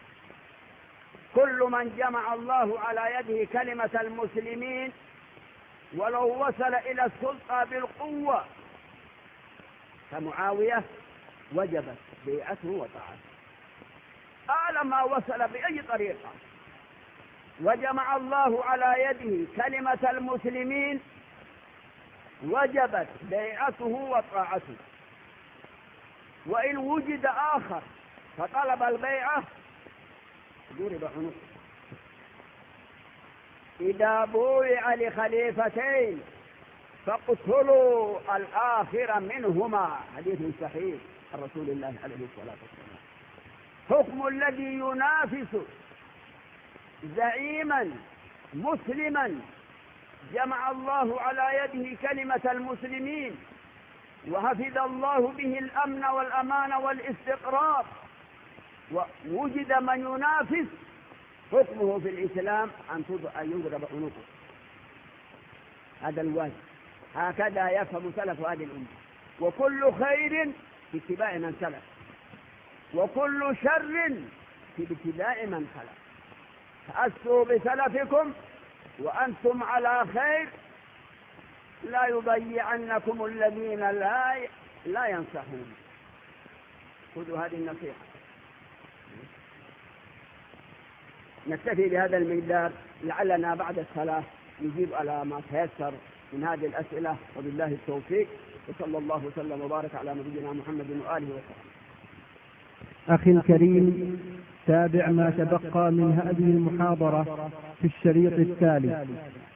كل من جمع الله على يده كلمة المسلمين ولو وصل إلى السلطة بالقوة كمعاوية وجبت بيعته وطاعته. أعلم ما وصل بأي طريقة، وجمع الله على يده كلمة المسلمين وجبت بيعته وطاعته. وإن وجد آخر فطلب البيعة ضرب عنقه. إذا بويع لخليفتين فاقتلوا الآخر منهما، حديث صحيح عن رسول الله عليه الصلاة والسلام. حكم الذي ينافس زعيما مسلما جمع الله على يده كلمة المسلمين وحفظ الله به الأمن والأمان والاستقرار، ووجد من ينافس، حكمه في الإسلام أن يضرب عنقه. هذا الواجب، هكذا يفهم سلف هذه الأمة. وكل خير في اتباع من سلف، وكل شر في اتباع من خلف. تأسوا بسلفكم وأنتم على خير، لا يضيعنكم الذين لا لا ينصحون. خذوا هذه النصيحة. نكتفي بهذا المقدار، لعلنا بعد الصلاة نجيب على ما تيسر من هذه الأسئلة، وبالله التوفيق، وصلى الله وسلم وبارك على نبينا محمد وآله وسلم. أخي الكريم، تابع ما تبقى من هذه المحاضرة في الشريط التالي.